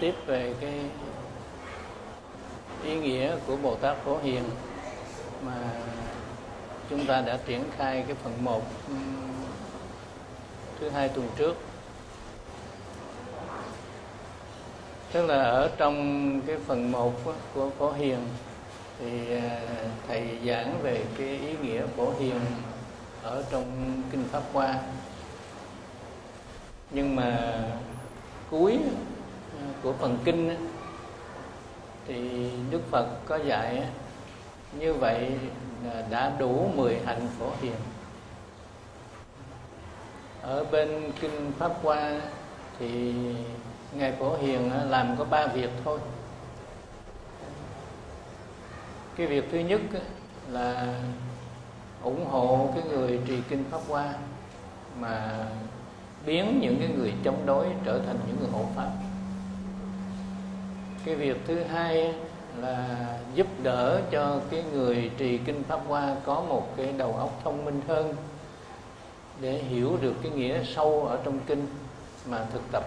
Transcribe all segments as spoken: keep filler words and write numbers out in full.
tiếp về cái ý nghĩa của Bồ Tát Phổ Hiền mà chúng ta đã triển khai cái phần một thứ hai tuần trước. Tức là ở trong cái phần một của Phổ Hiền thì thầy giảng về cái ý nghĩa Phổ Hiền ở trong Kinh Pháp Hoa. Nhưng mà cuối của phần kinh thì Đức Phật có dạy như vậy là đã đủ mười hạnh Phổ Hiền. Ở bên Kinh Pháp Hoa thì Ngài Phổ Hiền làm có ba việc thôi. Cái việc thứ nhất là ủng hộ cái người trì Kinh Pháp Hoa mà biến những cái người chống đối trở thành những người hộ pháp. Cái việc thứ hai là giúp đỡ cho cái người trì Kinh Pháp Hoa có một cái đầu óc thông minh hơn để hiểu được cái nghĩa sâu ở trong kinh mà thực tập.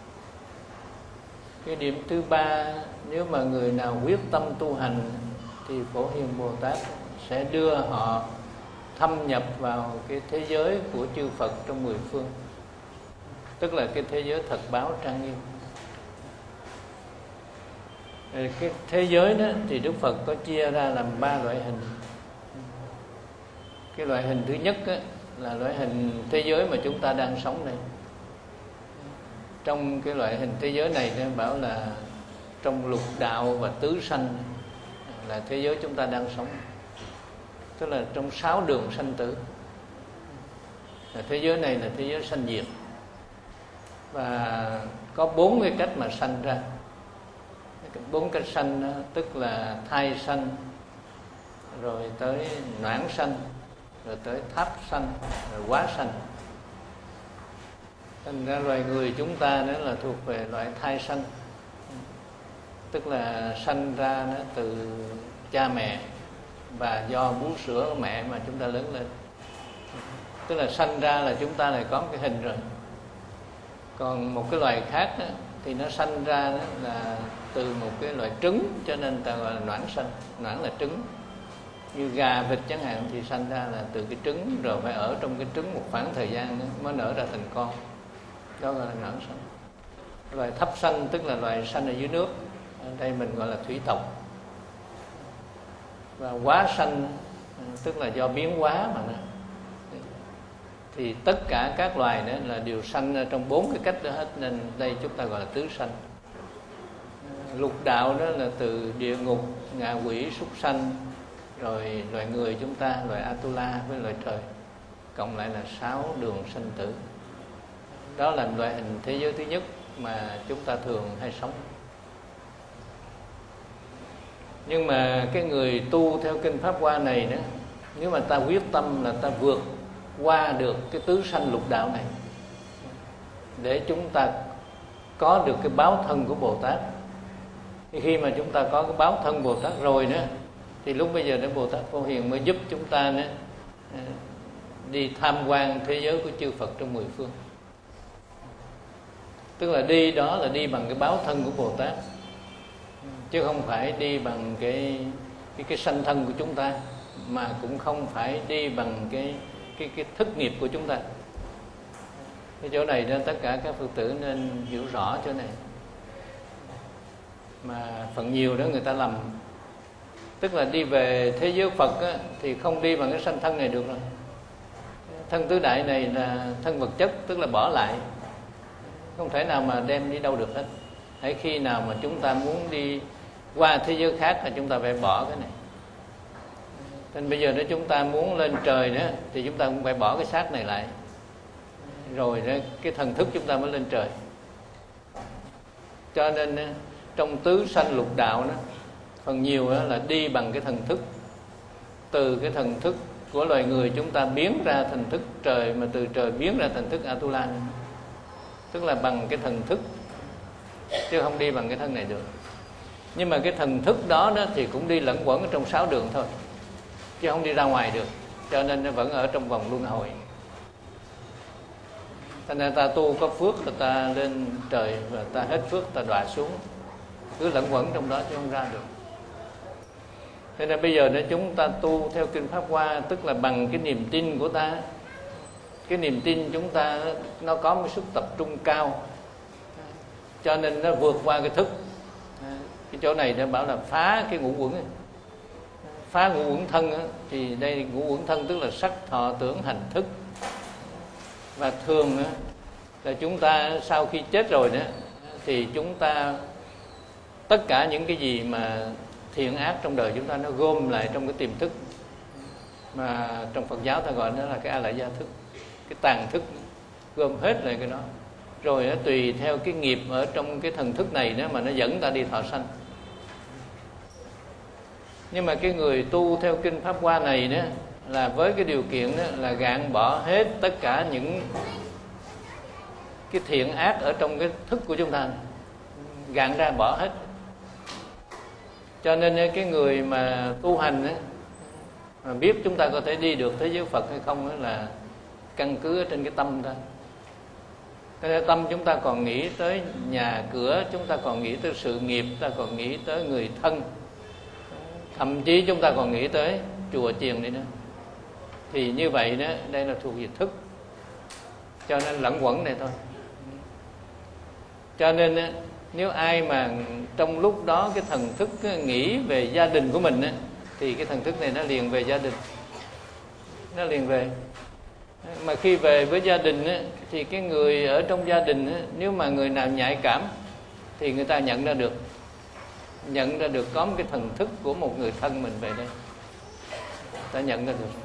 Cái điểm thứ ba, nếu mà người nào quyết tâm tu hành thì Phổ Hiền Bồ Tát sẽ đưa họ thâm nhập vào cái thế giới của chư Phật trong mười phương, tức là cái thế giới thật báo trang nghiêm. Cái thế giới đó thì Đức Phật có chia ra làm ba loại hình. Cái loại hình thứ nhất á, là loại hình thế giới mà chúng ta đang sống đây. Trong cái loại hình thế giới này nó bảo là trong lục đạo và tứ sanh là thế giới chúng ta đang sống, tức là trong sáu đường sanh tử. Thế giới này là thế giới sanh diệt, và có bốn cái cách mà sanh ra. Bốn cách sanh đó, tức là thai sanh, rồi tới noãn sanh, rồi tới tháp sanh, rồi hóa sanh. Thành ra loài người chúng ta đó là thuộc về loại thai sanh, tức là sanh ra nó từ cha mẹ và do bú sữa của mẹ mà chúng ta lớn lên. Tức là sanh ra là chúng ta lại có một cái hình rồi. Còn một cái loài khác đó, thì nó sanh ra đó là từ một cái loại trứng, cho nên ta gọi là noãn sanh. Noãn là trứng. Như gà, vịt chẳng hạn thì sanh ra là từ cái trứng, rồi phải ở trong cái trứng một khoảng thời gian nữa mới nở ra thành con. Đó gọi là noãn sanh. Loài thấp sanh tức là loài sanh ở dưới nước, ở đây mình gọi là thủy tộc. Và hóa sanh tức là do biến hóa mà nó. Thì tất cả các loài đó là đều sanh trong bốn cái cách đó hết, nên đây chúng ta gọi là tứ sanh. Lục đạo đó là từ địa ngục, ngạ quỷ, súc sanh, rồi loài người chúng ta, loài Atula với loài trời, cộng lại là sáu đường sanh tử. Đó là loại hình thế giới thứ nhất mà chúng ta thường hay sống. Nhưng mà cái người tu theo Kinh Pháp Hoa này đó, nếu mà ta quyết tâm là ta vượt qua được cái tứ sanh lục đạo này để chúng ta có được cái báo thân của Bồ Tát. Thì khi mà chúng ta có cái báo thân Bồ Tát rồi nữa, thì lúc bây giờ để Bồ Tát Phổ Hiền mới giúp chúng ta nữa đi tham quan thế giới của chư Phật trong mười phương. Tức là đi đó là đi bằng cái báo thân của Bồ Tát, chứ không phải đi bằng cái cái cái sanh thân của chúng ta, mà cũng không phải đi bằng cái cái cái thức nghiệp của chúng ta. Cái chỗ này nên tất cả các Phật tử nên hiểu rõ chỗ này. Mà phần nhiều đó người ta lầm, tức là đi về thế giới Phật á, thì không đi bằng cái sanh thân này được rồi. Thân tứ đại này là thân vật chất, tức là bỏ lại, không thể nào mà đem đi đâu được hết. Hãy khi nào mà chúng ta muốn đi qua thế giới khác là chúng ta phải bỏ cái này. Nên bây giờ nếu chúng ta muốn lên trời nữa thì chúng ta cũng phải bỏ cái xác này lại, rồi đó, cái thần thức chúng ta mới lên trời. Cho nên trong tứ sanh lục đạo đó, phần nhiều đó là đi bằng cái thần thức. Từ cái thần thức của loài người chúng ta biến ra thần thức trời, mà từ trời biến ra thần thức Atula, tức là bằng cái thần thức, chứ không đi bằng cái thân này được. Nhưng mà cái thần thức đó, đó thì cũng đi lẫn quẩn ở trong sáu đường thôi, chứ không đi ra ngoài được. Cho nên nó vẫn ở trong vòng luân hồi. Thành ra ta tu có phước là ta lên trời, và ta hết phước ta đọa xuống, cứ lẫn quẩn trong đó chứ không ra được. Thế nên bây giờ nếu chúng ta tu theo kinh Pháp Hoa, tức là bằng cái niềm tin của ta, cái niềm tin chúng ta nó có một sức tập trung cao, cho nên nó vượt qua cái thức. Cái chỗ này nó bảo là phá cái ngũ uẩn, phá ngũ uẩn thân á, thì đây ngũ uẩn thân tức là sắc, thọ, tưởng, hành, thức. Và thường á, là chúng ta sau khi chết rồi đó, thì chúng ta tất cả những cái gì mà thiện ác trong đời chúng ta nó gom lại trong cái tiềm thức, mà trong Phật giáo ta gọi nó là cái a lại gia thức, cái tàng thức, gom hết lại cái đó. Rồi nó tùy theo cái nghiệp ở trong cái thần thức này đó mà nó dẫn ta đi thọ sanh. Nhưng mà cái người tu theo kinh Pháp Hoa này đó là với cái điều kiện đó là gạn bỏ hết tất cả những cái thiện ác ở trong cái thức của chúng ta, gạn ra bỏ hết. Cho nên cái người mà tu hành đó, mà biết chúng ta có thể đi được thế giới Phật hay không đó là căn cứ ở trên cái tâm ta. Cho nên tâm chúng ta còn nghĩ tới nhà cửa, chúng ta còn nghĩ tới sự nghiệp, chúng ta còn nghĩ tới người thân, thậm chí chúng ta còn nghĩ tới chùa chiền đi nữa. Thì như vậy đó, đây là thuộc về thức, cho nên lẫn quẩn này thôi. Cho nên nếu ai mà trong lúc đó cái thần thức nghĩ về gia đình của mình, thì cái thần thức này nó liền về gia đình, nó liền về. Mà khi về với gia đình thì cái người ở trong gia đình, nếu mà người nào nhạy cảm thì người ta nhận ra được, nhận ra được có một cái thần thức của một người thân mình về đây, ta nhận ra được.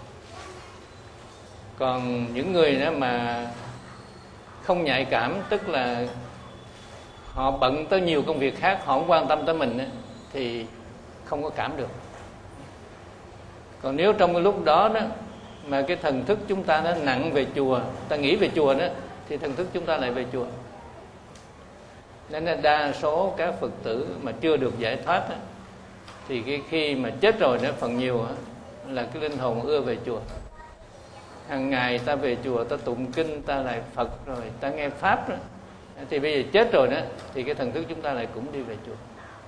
Còn những người đó mà không nhạy cảm, tức là họ bận tới nhiều công việc khác, họ không quan tâm tới mình, thì không có cảm được. Còn nếu trong cái lúc đó đó mà cái thần thức chúng ta nó nặng về chùa, ta nghĩ về chùa đó, thì thần thức chúng ta lại về chùa. Nên là đa số các Phật tử mà chưa được giải thoát đó, thì cái khi mà chết rồi đó, phần nhiều đó, là cái linh hồn ưa về chùa. Hàng ngày ta về chùa, ta tụng kinh, ta lại Phật, rồi ta nghe Pháp đó. Thì bây giờ chết rồi đó, thì cái thần thức chúng ta lại cũng đi về chùa.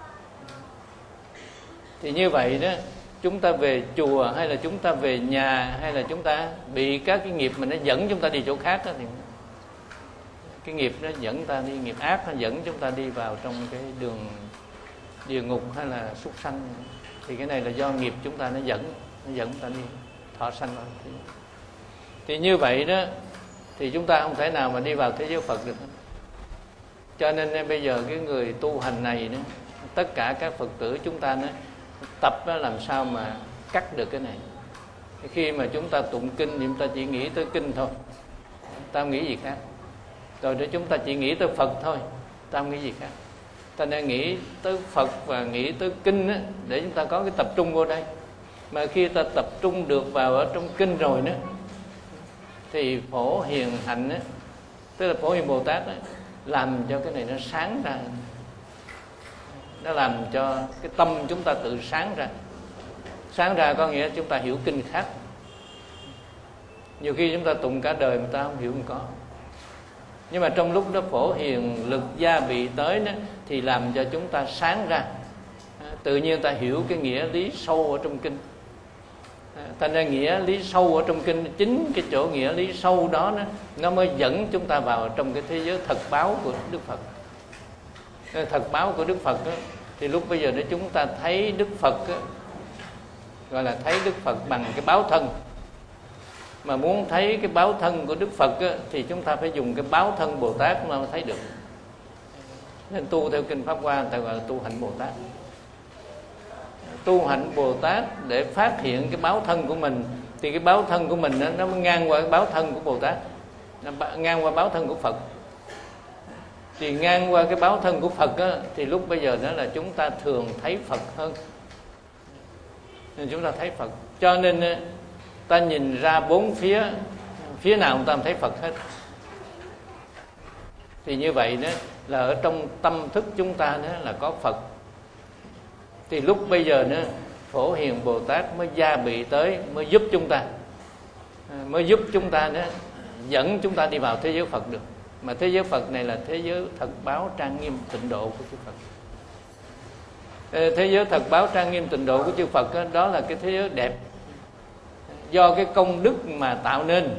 Thì như vậy đó, chúng ta về chùa hay là chúng ta về nhà, hay là chúng ta bị các cái nghiệp mà nó dẫn chúng ta đi chỗ khác đó, thì cái nghiệp nó dẫn ta đi, nghiệp ác nó dẫn chúng ta đi vào trong cái đường địa ngục hay là súc sanh. Thì cái này là do nghiệp chúng ta nó dẫn, nó dẫn ta đi thọ sanh rồi. Thì, thì như vậy đó, thì chúng ta không thể nào mà đi vào thế giới Phật được. Cho nên bây giờ cái người tu hành này đó, tất cả các Phật tử chúng ta nó tập đó làm sao mà cắt được cái này. Khi mà chúng ta tụng kinh thì chúng ta chỉ nghĩ tới kinh thôi, ta không nghĩ gì khác. Rồi để chúng ta chỉ nghĩ tới Phật thôi, ta không nghĩ gì khác. Ta nên nghĩ tới Phật và nghĩ tới kinh đó, để chúng ta có cái tập trung vô đây. Mà khi ta tập trung được vào ở trong kinh rồi đó, thì Phổ Hiền Hạnh đó, tức là Phổ Hiền Bồ Tát đó, làm cho cái này nó sáng ra. Nó làm cho cái tâm chúng ta tự sáng ra. Sáng ra có nghĩa chúng ta hiểu kinh khác. Nhiều khi chúng ta tụng cả đời mà ta không hiểu, không có. Nhưng mà trong lúc đó Phổ Hiền lực gia bị tới đó, thì làm cho chúng ta sáng ra. Tự nhiên ta hiểu cái nghĩa lý sâu ở trong kinh. Thành ra nghĩa lý sâu ở trong kinh, chính cái chỗ nghĩa lý sâu đó, đó nó mới dẫn chúng ta vào trong cái thế giới thật báo của Đức Phật. Thật báo của Đức Phật đó, thì lúc bây giờ để chúng ta thấy Đức Phật đó, gọi là thấy Đức Phật bằng cái báo thân. Mà muốn thấy cái báo thân của Đức Phật đó, thì chúng ta phải dùng cái báo thân Bồ Tát mà thấy được. Nên tu theo kinh Pháp Hoa người ta gọi là tu hạnh Bồ Tát. Tu hạnh Bồ Tát để phát hiện cái báo thân của mình, thì cái báo thân của mình đó, nó mới ngang qua cái báo thân của Bồ Tát, nó ngang qua báo thân của Phật. Thì ngang qua cái báo thân của Phật á, thì lúc bây giờ đó là chúng ta thường thấy Phật hơn. Nên chúng ta thấy Phật. Cho nên ta nhìn ra bốn phía, phía nào chúng ta thấy Phật hết. Thì như vậy đó là ở trong tâm thức chúng ta đó là có Phật. Thì lúc bây giờ nữa Phổ Hiền Bồ Tát mới gia bị tới, mới giúp chúng ta, mới giúp chúng ta đó dẫn chúng ta đi vào thế giới Phật được. Mà thế giới Phật này là thế giới thật báo trang nghiêm tịnh độ của chư Phật. Thế giới thật báo trang nghiêm tịnh độ của chư Phật đó, đó là cái thế giới đẹp do cái công đức mà tạo nên.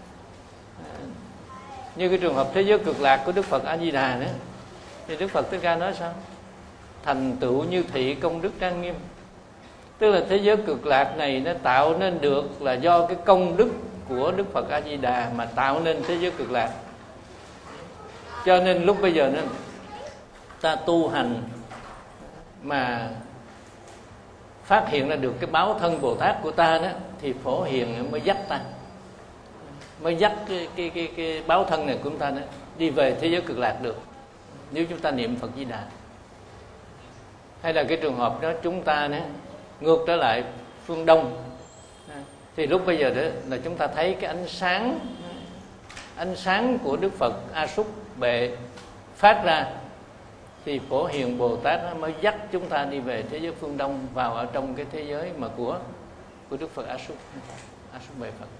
Như cái trường hợp thế giới cực lạc của Đức Phật A Di Đà nữa, thì Đức Phật Thích Ca nói sao? Thành tựu như thị công đức trang nghiêm. Tức là thế giới cực lạc này nó tạo nên được là do cái công đức của Đức Phật A Di Đà mà tạo nên thế giới cực lạc. Cho nên lúc bây giờ nó ta tu hành mà phát hiện ra được cái báo thân Bồ Tát của ta đó, thì Phổ Hiền mới dắt ta, mới dắt cái, cái, cái, cái báo thân này của chúng ta đó, đi về thế giới cực lạc được, nếu chúng ta niệm Phật Di Đà. Hay là cái trường hợp đó chúng ta đó, ngược trở lại phương Đông, thì lúc bây giờ đó là chúng ta thấy cái ánh sáng ánh sáng của Đức Phật A Súc Bệ phát ra, thì Phổ Hiền Bồ Tát mới dắt chúng ta đi về thế giới phương Đông, vào ở trong cái thế giới mà của của Đức Phật A Súc A Súc Bệ Phật.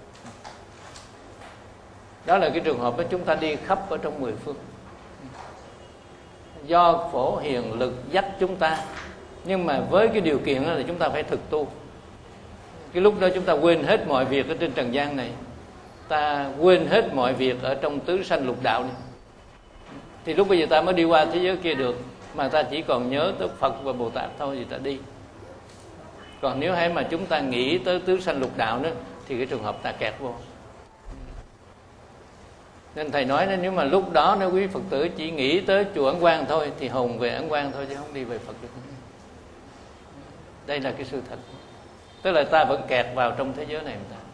Đó là cái trường hợp đó chúng ta đi khắp ở trong mười phương, do Phổ Hiền lực dắt chúng ta. Nhưng mà với cái điều kiện là chúng ta phải thực tu. Cái lúc đó chúng ta quên hết mọi việc ở trên trần gian này, ta quên hết mọi việc ở trong tứ sanh lục đạo này, thì lúc bây giờ ta mới đi qua thế giới kia được. Mà ta chỉ còn nhớ tới Phật và Bồ Tát thôi thì ta đi. Còn nếu hay mà chúng ta nghĩ tới tứ sanh lục đạo nữa, thì cái trường hợp ta kẹt vô. Nên Thầy nói nếu mà lúc đó nếu quý Phật tử chỉ nghĩ tới chùa Ấn Quang thôi, thì hồn về Ấn Quang thôi, chứ không đi về Phật được. Đây là cái sự thật. Tức là ta vẫn kẹt vào trong thế giới này mà ta.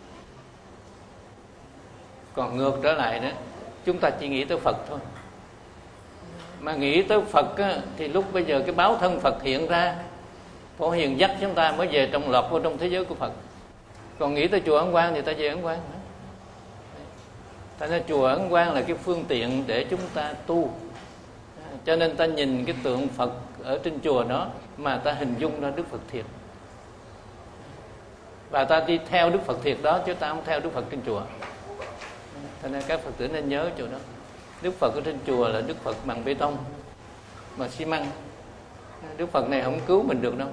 Còn ngược trở lại đó, chúng ta chỉ nghĩ tới Phật thôi. Mà nghĩ tới Phật á, thì lúc bây giờ cái báo thân Phật hiện ra, Phổ Hiền dắt chúng ta mới về trong lọt vào trong thế giới của Phật. Còn nghĩ tới chùa Ấn Quang thì ta về Ấn Quang. Thành ra chùa Ấn Quang là cái phương tiện để chúng ta tu. Cho nên ta nhìn cái tượng Phật ở trên chùa đó mà ta hình dung ra Đức Phật thiệt. Và ta đi theo Đức Phật thiệt đó, chứ ta không theo Đức Phật trên chùa. Cho nên các Phật tử nên nhớ chỗ đó. Đức Phật ở trên chùa là Đức Phật bằng bê tông, bằng xi măng. Đức Phật này không cứu mình được đâu.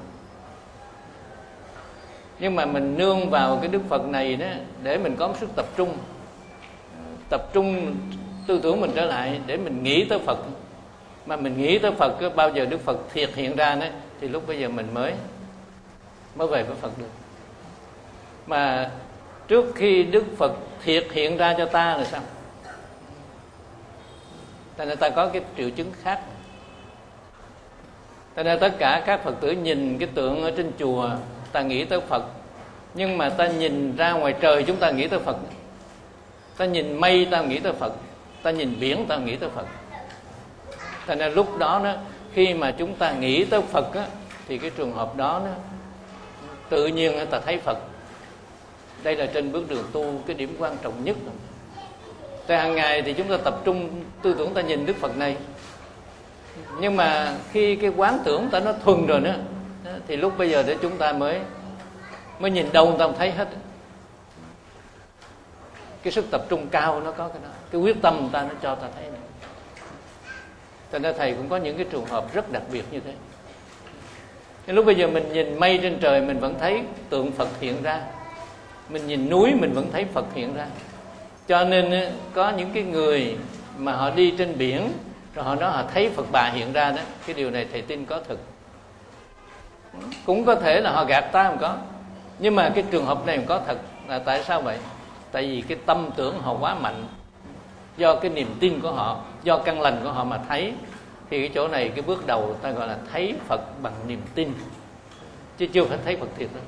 Nhưng mà mình nương vào cái Đức Phật này đó, để mình có sức tập trung, tập trung tư tưởng mình trở lại để mình nghĩ tới Phật. Mà mình nghĩ tới Phật, bao giờ Đức Phật thiệt hiện ra đó, thì lúc bây giờ mình mới mới về với Phật được. Mà trước khi Đức Phật thiệt hiện ra cho ta là sao? Tại nên ta có cái triệu chứng khác. Tại nên tất cả các Phật tử nhìn cái tượng ở trên chùa, ta nghĩ tới Phật. Nhưng mà ta nhìn ra ngoài trời, chúng ta nghĩ tới Phật. Ta nhìn mây, ta nghĩ tới Phật. Ta nhìn biển, ta nghĩ tới Phật. Tại nên lúc đó, đó khi mà chúng ta nghĩ tới Phật á, thì cái trường hợp đó, đó tự nhiên ta thấy Phật. Đây là trên bước đường tu cái điểm quan trọng nhất. Tại hàng ngày thì chúng ta tập trung tư tưởng ta nhìn Đức Phật này. Nhưng mà khi cái quán tưởng ta nó thuần rồi đó, thì lúc bây giờ để chúng ta mới mới nhìn đâu ta không thấy hết. Cái sức tập trung cao nó có cái đó, cái quyết tâm ta nó cho ta thấy này. Cho nên Thầy cũng có những cái trường hợp rất đặc biệt như thế. Nên lúc bây giờ mình nhìn mây trên trời, mình vẫn thấy tượng Phật hiện ra. Mình nhìn núi, mình vẫn thấy Phật hiện ra. Cho nên có những cái người mà họ đi trên biển, rồi họ nói họ thấy Phật Bà hiện ra đó. Cái điều này Thầy tin có thực. Cũng có thể là họ gạt ta không có. Nhưng mà cái trường hợp này có thật. Là tại sao vậy? Tại vì cái tâm tưởng họ quá mạnh. Do cái niềm tin của họ, do căn lành của họ mà thấy. Thì cái chỗ này, cái bước đầu ta gọi là thấy Phật bằng niềm tin, chứ chưa phải thấy Phật thiệt đâu.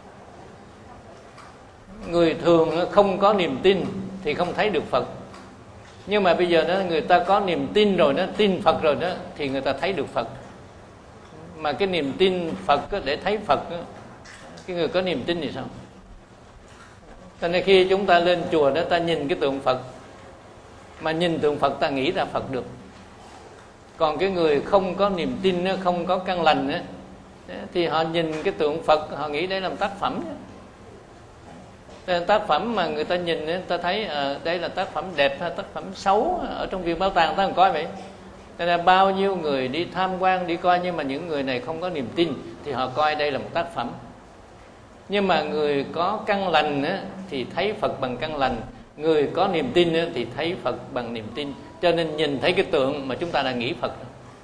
Người thường không có niềm tin thì không thấy được Phật. Nhưng mà bây giờ đó, người ta có niềm tin rồi đó, tin Phật rồi đó, thì người ta thấy được Phật. Mà cái niềm tin Phật đó, để thấy Phật đó, cái người có niềm tin thì sao? Cho nên khi chúng ta lên chùa đó, ta nhìn cái tượng Phật, mà nhìn tượng Phật ta nghĩ ra Phật được. Còn cái người không có niềm tin, không có căn lành thì họ nhìn cái tượng Phật, họ nghĩ đây là một tác phẩm. Tác phẩm mà người ta nhìn người ta thấy à, đây là tác phẩm đẹp hay tác phẩm xấu, ở trong viện bảo tàng ta còn coi vậy. Nên là bao nhiêu người đi tham quan đi coi, nhưng mà những người này không có niềm tin thì họ coi đây là một tác phẩm. Nhưng mà người có căn lành á, thì thấy Phật bằng căn lành, người có niềm tin á, thì thấy Phật bằng niềm tin. Cho nên nhìn thấy cái tượng mà chúng ta đã nghĩ Phật,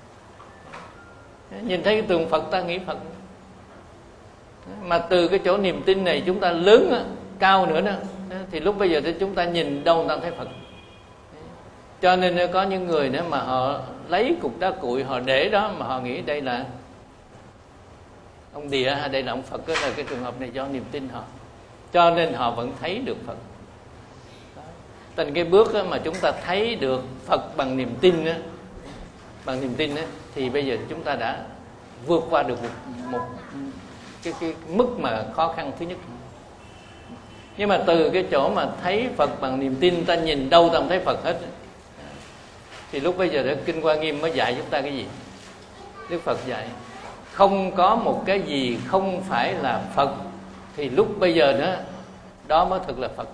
nhìn thấy cái tượng Phật ta nghĩ Phật. Mà từ cái chỗ niềm tin này chúng ta lớn á, cao nữa đó, thì lúc bây giờ thì chúng ta nhìn đâu người ta thấy Phật. Cho nên có những người nữa mà họ lấy cục đá cuội họ để đó, mà họ nghĩ đây là ông Địa hay đây là ông Phật. Đó là cái trường hợp này do niềm tin họ, cho nên họ vẫn thấy được Phật. Thành cái bước đó mà chúng ta thấy được Phật bằng niềm tin đó, bằng niềm tin đó, thì bây giờ chúng ta đã vượt qua được một, một cái, cái mức mà khó khăn thứ nhất. Nhưng mà từ cái chỗ mà thấy Phật bằng niềm tin, ta nhìn đâu ta không thấy Phật hết, thì lúc bây giờ đó Kinh Hoa Nghiêm mới dạy chúng ta cái gì? Đức Phật dạy không có một cái gì không phải là Phật, thì lúc bây giờ đó đó mới thực là Phật.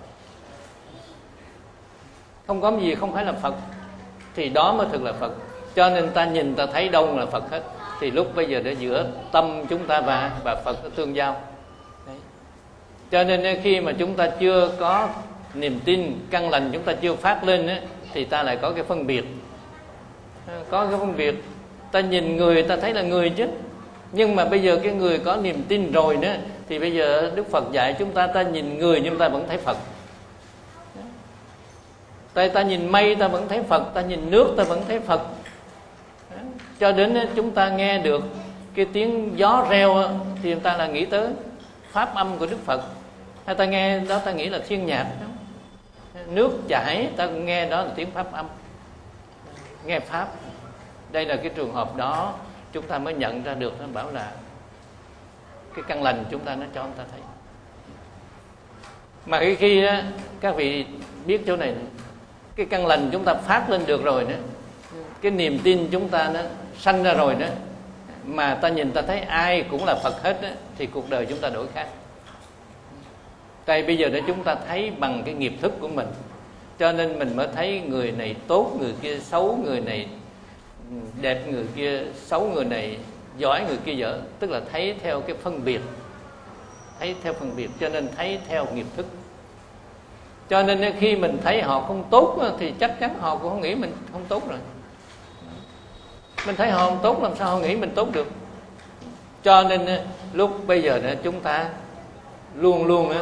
Không có gì không phải là Phật, thì đó mới thực là Phật. Cho nên ta nhìn ta thấy đâu là Phật hết, thì lúc bây giờ để giữa tâm chúng ta và và Phật nó tương giao. Đấy. Cho nên khi mà chúng ta chưa có niềm tin căn lành, chúng ta chưa phát lên ấy, thì ta lại có cái phân biệt. Có cái phân biệt, ta nhìn người ta thấy là người chứ. Nhưng mà bây giờ cái người có niềm tin rồi nữa, thì bây giờ Đức Phật dạy chúng ta, ta nhìn người nhưng ta vẫn thấy Phật. Ta, ta nhìn mây ta vẫn thấy Phật, ta nhìn nước ta vẫn thấy Phật. Cho đến chúng ta nghe được cái tiếng gió reo thì chúng ta là nghĩ tới pháp âm của Đức Phật. Hay ta nghe đó ta nghĩ là thiên nhạc. Nước chảy ta nghe đó là tiếng pháp âm, nghe pháp. Đây là cái trường hợp đó chúng ta mới nhận ra được, nó bảo là cái căn lành chúng ta nó cho người ta thấy. Mà khi, khi đó, các vị biết chỗ này, cái căn lành chúng ta phát lên được rồi đó, cái niềm tin chúng ta nó sanh ra rồi đó, mà ta nhìn ta thấy ai cũng là Phật hết đó, thì cuộc đời chúng ta đổi khác. Tại bây giờ để chúng ta thấy bằng cái nghiệp thức của mình, cho nên mình mới thấy người này tốt, người kia xấu, người này đẹp, người kia xấu, người này giỏi, người kia dở. Tức là thấy theo cái phân biệt, thấy theo phân biệt, cho nên thấy theo nghiệp thức. Cho nên khi mình thấy họ không tốt thì chắc chắn họ cũng không nghĩ mình không tốt rồi. Mình thấy họ không tốt, làm sao họ nghĩ mình tốt được? Cho nên lúc bây giờ chúng ta luôn luôn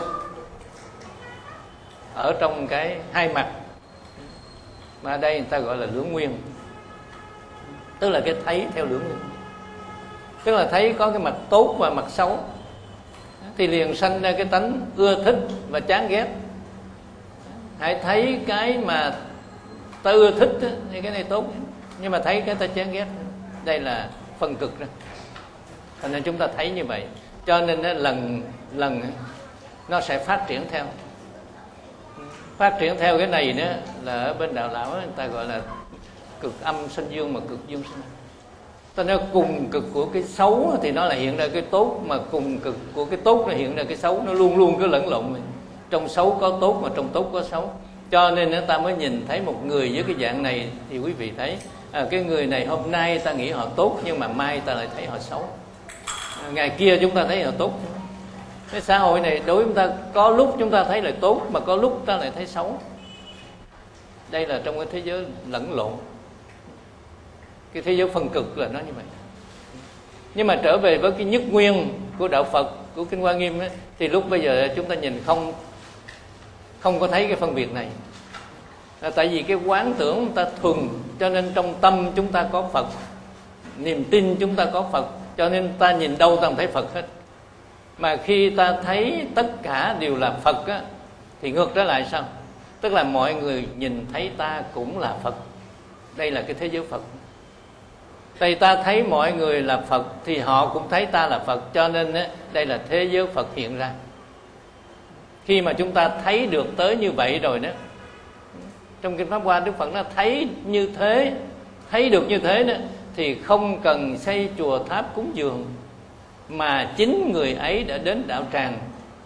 ở trong cái hai mặt, mà đây người ta gọi là lưỡng nguyên. Tức là cái thấy theo lưỡng nguyên, tức là thấy có cái mặt tốt và mặt xấu, thì liền sanh ra cái tánh ưa thích và chán ghét. Hãy thấy cái mà ta ưa thích thì cái này tốt, nhưng mà thấy cái ta chán ghét, đây là phân cực đó. Thành nên chúng ta thấy như vậy, cho nên lần lần nó sẽ phát triển theo, phát triển theo cái này nữa là ở bên đạo lão người ta gọi là cực âm sinh dương, mà cực dương sinh âm. Ta nói cùng cực của cái xấu thì nó là hiện ra cái tốt, mà cùng cực của cái tốt nó hiện ra cái xấu, nó luôn luôn cứ lẫn lộn. Trong xấu có tốt mà trong tốt có xấu. Cho nên ta mới nhìn thấy một người với cái dạng này, thì quý vị thấy à, cái người này hôm nay ta nghĩ họ tốt, nhưng mà mai ta lại thấy họ xấu. À, ngày kia chúng ta thấy họ tốt. Cái xã hội này đối với chúng ta có lúc chúng ta thấy là tốt, mà có lúc ta lại thấy xấu. Đây là trong cái thế giới lẫn lộn, cái thế giới phân cực là nó như vậy. Nhưng mà trở về với cái nhất nguyên của đạo Phật, của Kinh Hoa Nghiêm ấy, thì lúc bây giờ chúng ta nhìn không không có thấy cái phân biệt này. Là tại vì cái quán tưởng chúng ta thuần, cho nên trong tâm chúng ta có Phật, niềm tin chúng ta có Phật, cho nên ta nhìn đâu ta không thấy Phật hết. Mà khi ta thấy tất cả đều là Phật á, thì ngược trở lại sao? Tức là mọi người nhìn thấy ta cũng là Phật. Đây là cái thế giới Phật. Tại ta thấy mọi người là Phật thì họ cũng thấy ta là Phật, cho nên á, đây là thế giới Phật hiện ra. Khi mà chúng ta thấy được tới như vậy rồi đó, trong Kinh Pháp Hoa Đức Phật nó thấy như thế, thấy được như thế đó, thì không cần xây chùa tháp cúng dường, mà chính người ấy đã đến đạo tràng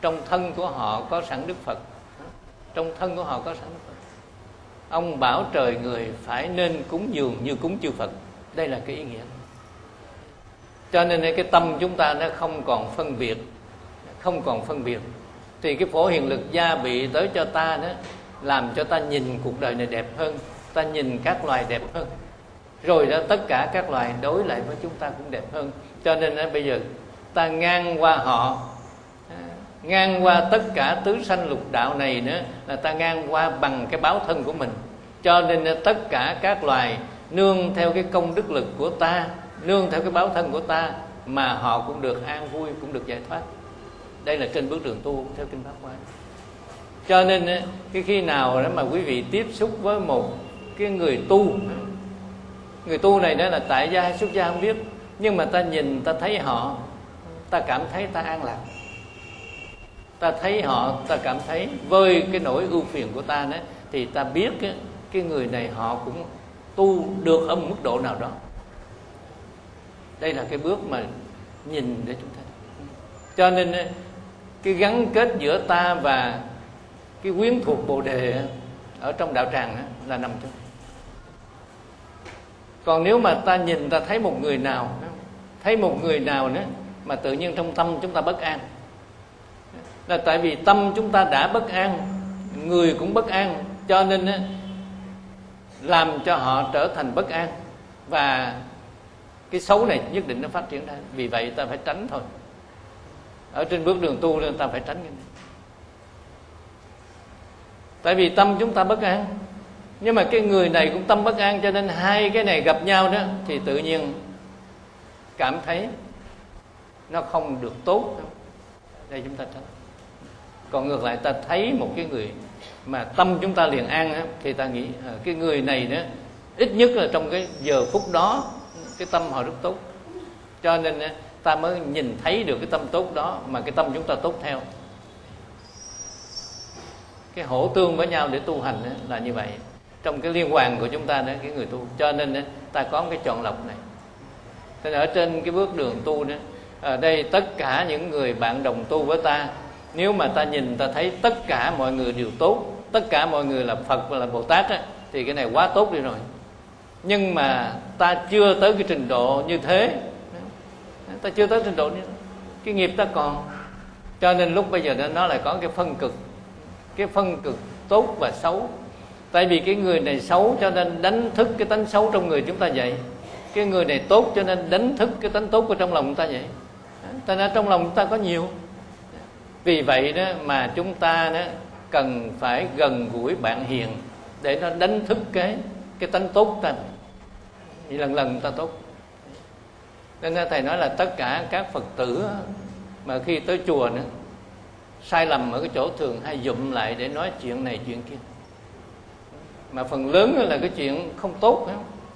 trong thân của họ có sẵn Đức Phật, trong thân của họ có sẵn Đức Phật. Ông bảo trời người phải nên cúng dường như cúng chư Phật. Đây là cái ý nghĩa. Cho nên cái tâm chúng ta nó không còn phân biệt, không còn phân biệt. Thì cái Phổ Hiền Lực gia bị tới cho ta đó, làm cho ta nhìn cuộc đời này đẹp hơn, ta nhìn các loài đẹp hơn, rồi đó tất cả các loài đối lại với chúng ta cũng đẹp hơn. Cho nên đó, bây giờ ta ngang qua họ, ngang qua tất cả tứ sanh lục đạo này nữa, là ta ngang qua bằng cái báo thân của mình. Cho nên đó, tất cả các loài nương theo cái công đức lực của ta, nương theo cái báo thân của ta, mà họ cũng được an vui, cũng được giải thoát. Đây là trên bước đường tu theo kinh Pháp Hoa. Cho nên cái khi nào đó mà quý vị tiếp xúc với một cái người tu, người tu này đó là tại gia hay xuất gia không biết, nhưng mà ta nhìn ta thấy họ, ta cảm thấy ta an lạc. Ta thấy họ, ta cảm thấy vơi cái nỗi ưu phiền của ta đó, thì ta biết cái người này họ cũng tu được ở một mức độ nào đó. Đây là cái bước mà nhìn để chúng ta. Cho nên cái gắn kết giữa ta và cái quyến thuộc Bồ Đề ở trong đạo tràng là nằm trong. Còn nếu mà ta nhìn ta thấy một người nào, thấy một người nào nữa mà tự nhiên trong tâm chúng ta bất an, là tại vì tâm chúng ta đã bất an, người cũng bất an, cho nên làm cho họ trở thành bất an, và cái xấu này nhất định nó phát triển ra. Vì vậy ta phải tránh thôi. Ở trên bước đường tu nên ta phải tránh cái này. Tại vì tâm chúng ta bất an, nhưng mà cái người này cũng tâm bất an, cho nên hai cái này gặp nhau đó thì tự nhiên cảm thấy nó không được tốt. Đây chúng ta tránh. Còn ngược lại ta thấy một cái người mà tâm chúng ta liền an đó, thì ta nghĩ à, cái người này đó ít nhất là trong cái giờ phút đó cái tâm họ rất tốt, cho nên ta mới nhìn thấy được cái tâm tốt đó, mà cái tâm chúng ta tốt theo. Cái hỗ tương với nhau để tu hành là như vậy. Trong cái liên hoàn của chúng ta đó, cái người tu, cho nên ta có một cái chọn lọc này. Thế ở trên cái bước đường tu đó, ở đây tất cả những người bạn đồng tu với ta, nếu mà ta nhìn ta thấy tất cả mọi người đều tốt, tất cả mọi người là Phật và là Bồ Tát á, thì cái này quá tốt đi rồi. Nhưng mà ta chưa tới cái trình độ như thế, ta chưa tới trình độ như thế, cái nghiệp ta còn. Cho nên lúc bây giờ đó, nó lại có cái phân cực, cái phân cực tốt và xấu. Tại vì cái người này xấu cho nên đánh thức cái tánh xấu trong người chúng ta vậy, cái người này tốt cho nên đánh thức cái tánh tốt của trong lòng chúng ta vậy. Tại nên trong lòng chúng ta có nhiều. Vì vậy đó mà chúng ta đó cần phải gần gũi bạn hiền để nó đánh thức cái cái tánh tốt ta. Vì lần lần ta tốt. Nên thầy nói là tất cả các Phật tử mà khi tới chùa nữa, sai lầm ở cái chỗ thường hay dụm lại để nói chuyện này chuyện kia, mà phần lớn là cái chuyện không tốt.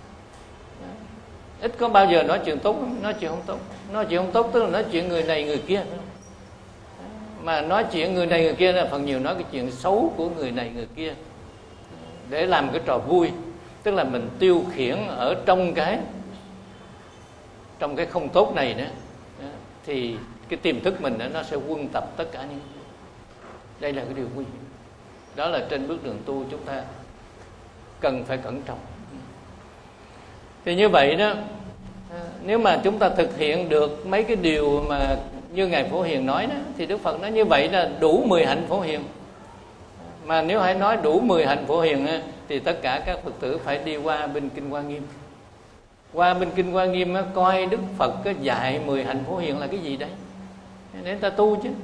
Ít có bao giờ nói chuyện tốt, nói chuyện không tốt. Nói chuyện không tốt tức là nói chuyện người này người kia. Mà nói chuyện người này người kia là phần nhiều nói cái chuyện xấu của người này người kia để làm cái trò vui. Tức là mình tiêu khiển ở trong cái trong cái không tốt này nữa, thì cái tiềm thức mình đó, nó sẽ quân tập tất cả những. Đây là cái điều nguy hiểm. Đó là trên bước đường tu chúng ta cần phải cẩn trọng. Thì như vậy đó, nếu mà chúng ta thực hiện được mấy cái điều mà như Ngài Phổ Hiền nói đó, thì Đức Phật nói như vậy là đủ mười hạnh Phổ Hiền. Mà nếu hãy nói đủ mười hạnh Phổ Hiền á, thì tất cả các Phật tử phải đi qua bên Kinh Hoa Nghiêm. Qua bên Kinh Hoa Nghiêm á, coi Đức Phật có dạy mười hạnh Phổ Hiền là cái gì đấy, để ta tu chứ.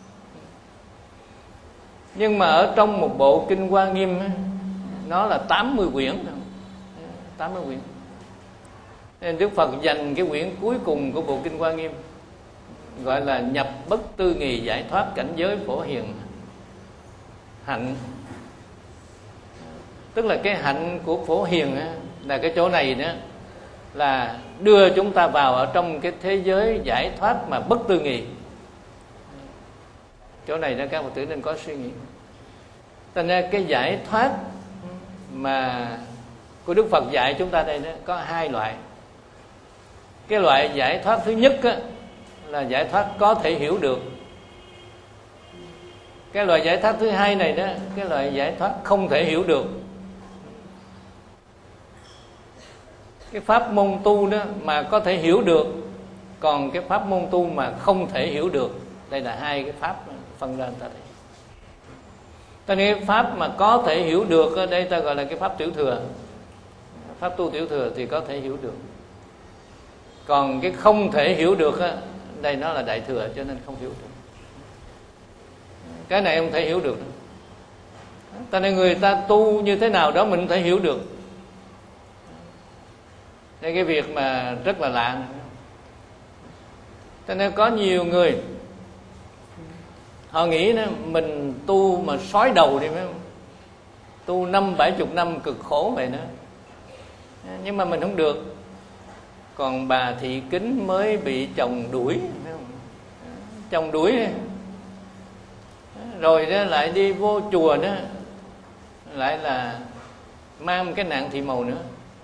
Nhưng mà ở trong một bộ Kinh Hoa Nghiêm á, nó là tám mươi quyển, tám mươi quyển. Nên Đức Phật dành cái quyển cuối cùng của bộ Kinh Hoa Nghiêm gọi là nhập bất tư nghì giải thoát cảnh giới Phổ Hiền hạnh. Tức là cái hạnh của Phổ Hiền á, là cái chỗ này đó, là đưa chúng ta vào ở trong cái thế giới giải thoát mà bất tư nghì. Chỗ này đó các Phật tử nên có suy nghĩ. Thành ra cái giải thoát mà của Đức Phật dạy chúng ta đây đó có hai loại. Cái loại giải thoát thứ nhất á, là giải thoát có thể hiểu được. Cái loại giải thoát thứ hai này đó, cái loại giải thoát không thể hiểu được. Cái pháp môn tu đó mà có thể hiểu được, còn cái pháp môn tu mà không thể hiểu được. Đây là hai cái pháp phân ra người ta thấy. Cho nên cái pháp mà có thể hiểu được ở đây ta gọi là cái pháp tiểu thừa. Pháp tu tiểu thừa thì có thể hiểu được. Còn cái không thể hiểu được á, đây nó là đại thừa cho nên không hiểu được. Cái này không thể hiểu được. Cho nên người ta tu như thế nào đó mình không thể hiểu được. Đây cái việc mà rất là lạ. Cho nên có nhiều người họ nghĩ đó, mình tu mà sói đầu đi phải không? Tu năm bảy chục năm cực khổ vậy nữa. Nhưng mà mình không được. Còn bà Thị Kính mới bị chồng đuổi, phải không? Chồng đuổi rồi đó lại đi vô chùa đó, lại là mang một cái nạn thị màu nữa.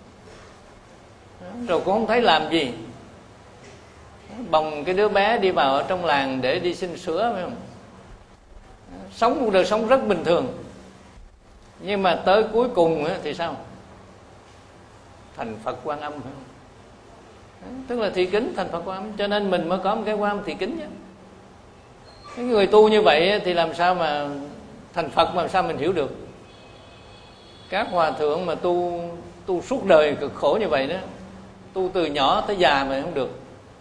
Rồi cũng không thấy làm gì, bồng cái đứa bé đi vào trong làng để đi xin sữa, phải không? Sống một đời sống rất bình thường. Nhưng mà tới cuối cùng thì sao? Thành Phật Quan Âm, phải không? Tức là thị kính thành Phật Quan Âm. Cho nên mình mới có một cái Quan Âm thị kính chứ. Cái người tu như vậy thì làm sao mà thành Phật, mà làm sao mình hiểu được? Các hòa thượng mà tu tu suốt đời cực khổ như vậy đó, tu từ nhỏ tới già mà không được.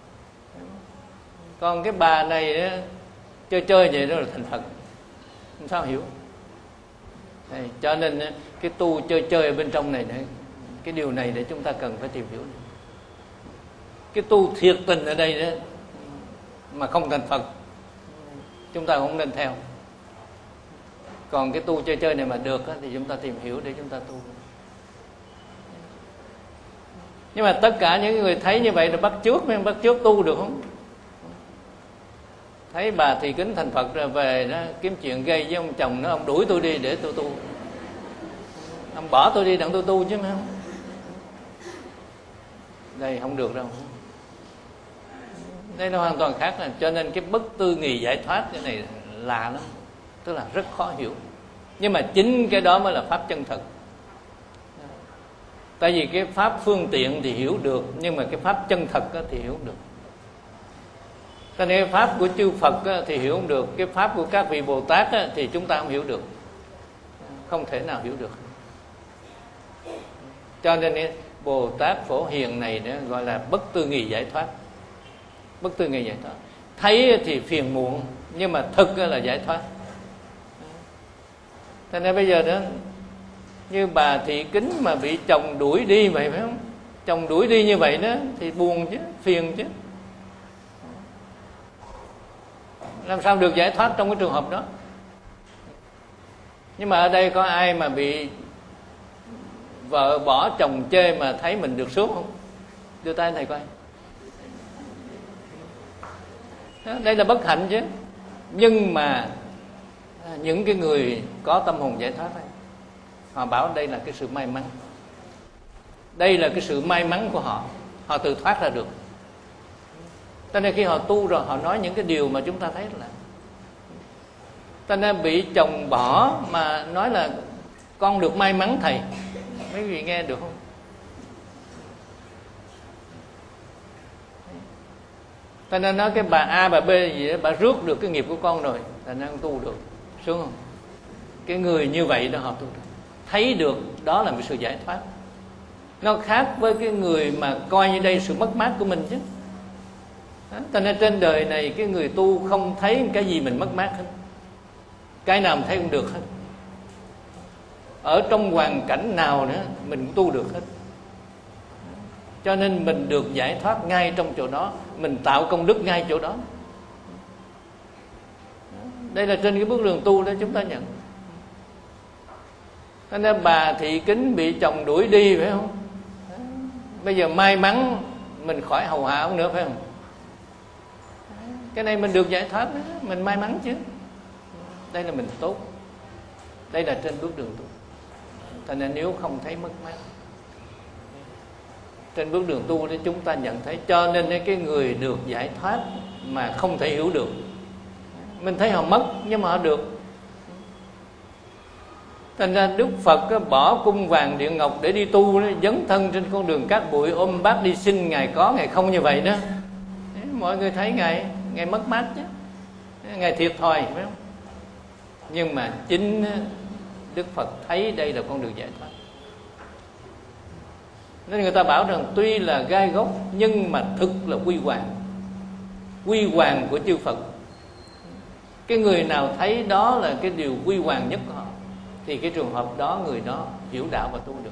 Còn cái bà này đó, chơi chơi vậy đó là thành Phật, không sao hiểu. Đây, cho nên cái tu chơi chơi ở bên trong này, cái điều này để chúng ta cần phải tìm hiểu. Cái tu thiệt tình ở đây đó mà không thành Phật, chúng ta không nên theo. Còn cái tu chơi chơi này mà được thì chúng ta tìm hiểu để chúng ta tu. Nhưng mà tất cả những người thấy như vậy là bắt chước, bắt chước tu được không? Thấy bà Thị Kính thành Phật rồi về đó kiếm chuyện gây với ông chồng nó, ông đuổi tôi đi để tôi tu, ông bỏ tôi đi đặng tôi tu chứ không. Đây không được đâu. Đây nó hoàn toàn khác. Là cho nên cái bất tư nghì giải thoát cái này lạ lắm, tức là rất khó hiểu. Nhưng mà chính cái đó mới là pháp chân thật. Tại vì cái pháp phương tiện thì hiểu được, nhưng mà cái pháp chân thật thì hiểu không được. Cho nên pháp của chư Phật thì hiểu không được, cái pháp của các vị Bồ Tát thì chúng ta không hiểu được, không thể nào hiểu được. Cho nên Bồ Tát Phổ Hiền này đó gọi là bất tư nghì giải thoát. Bất tư nghì giải thoát, thấy thì phiền muộn nhưng mà thực là giải thoát. Cho nên bây giờ đó, như bà Thị Kính mà bị chồng đuổi đi vậy, phải không? Chồng đuổi đi như vậy đó thì buồn chứ, phiền chứ. Làm sao được giải thoát trong cái trường hợp đó? Nhưng mà ở đây có ai mà bị vợ bỏ chồng chê mà thấy mình được sướng không? Đưa tay thầy coi. Đây là bất hạnh chứ. Nhưng mà những cái người có tâm hồn giải thoát này, họ bảo đây là cái sự may mắn. Đây là cái sự may mắn của họ, họ tự thoát ra được. Cho nên khi họ tu rồi họ nói những cái điều mà chúng ta thấy là, cho nên bị chồng bỏ mà nói là con được may mắn thầy. Mấy vị nghe được không? Cho nên nói cái bà A bà B gì đó, bà rước được cái nghiệp của con rồi, là năng tu được, sướng không? Cái người như vậy đó họ tu được, thấy được đó là một sự giải thoát. Nó khác với cái người mà coi như đây sự mất mát của mình chứ. Cho nên trên đời này cái người tu không thấy cái gì mình mất mát hết, cái nào mình thấy cũng được hết. Ở trong hoàn cảnh nào nữa mình cũng tu được hết. Cho nên mình được giải thoát ngay trong chỗ đó, mình tạo công đức ngay chỗ đó. Đây là trên cái bước đường tu đó chúng ta nhận. Cho nên bà Thị Kính bị chồng đuổi đi, phải không? Bây giờ may mắn mình khỏi hầu hạ ông nữa, phải không? Cái này mình được giải thoát đó, mình may mắn chứ. Đây là mình tốt. Đây là trên bước đường tu. Cho nên nếu không thấy mất mát trên bước đường tu để chúng ta nhận thấy. Cho nên cái người được giải thoát mà không thể hiểu được, mình thấy họ mất nhưng mà họ được, Thành ra Đức Phật bỏ cung vàng điện ngọc để đi tu, dấn thân trên con đường cát bụi, ôm bát đi xin Ngài có Ngài không như vậy đó. Mọi người thấy Ngài Ngài mất mát chứ, Ngài thiệt thòi, phải không? Nhưng mà chính Đức Phật thấy đây là con đường giải thoát. Nên người ta bảo rằng tuy là gai góc nhưng mà thực là quy hoàng, quy hoàng của chư Phật. Cái người nào thấy đó là cái điều quy hoàng nhất của họ thì cái trường hợp đó người đó hiểu đạo và tu được.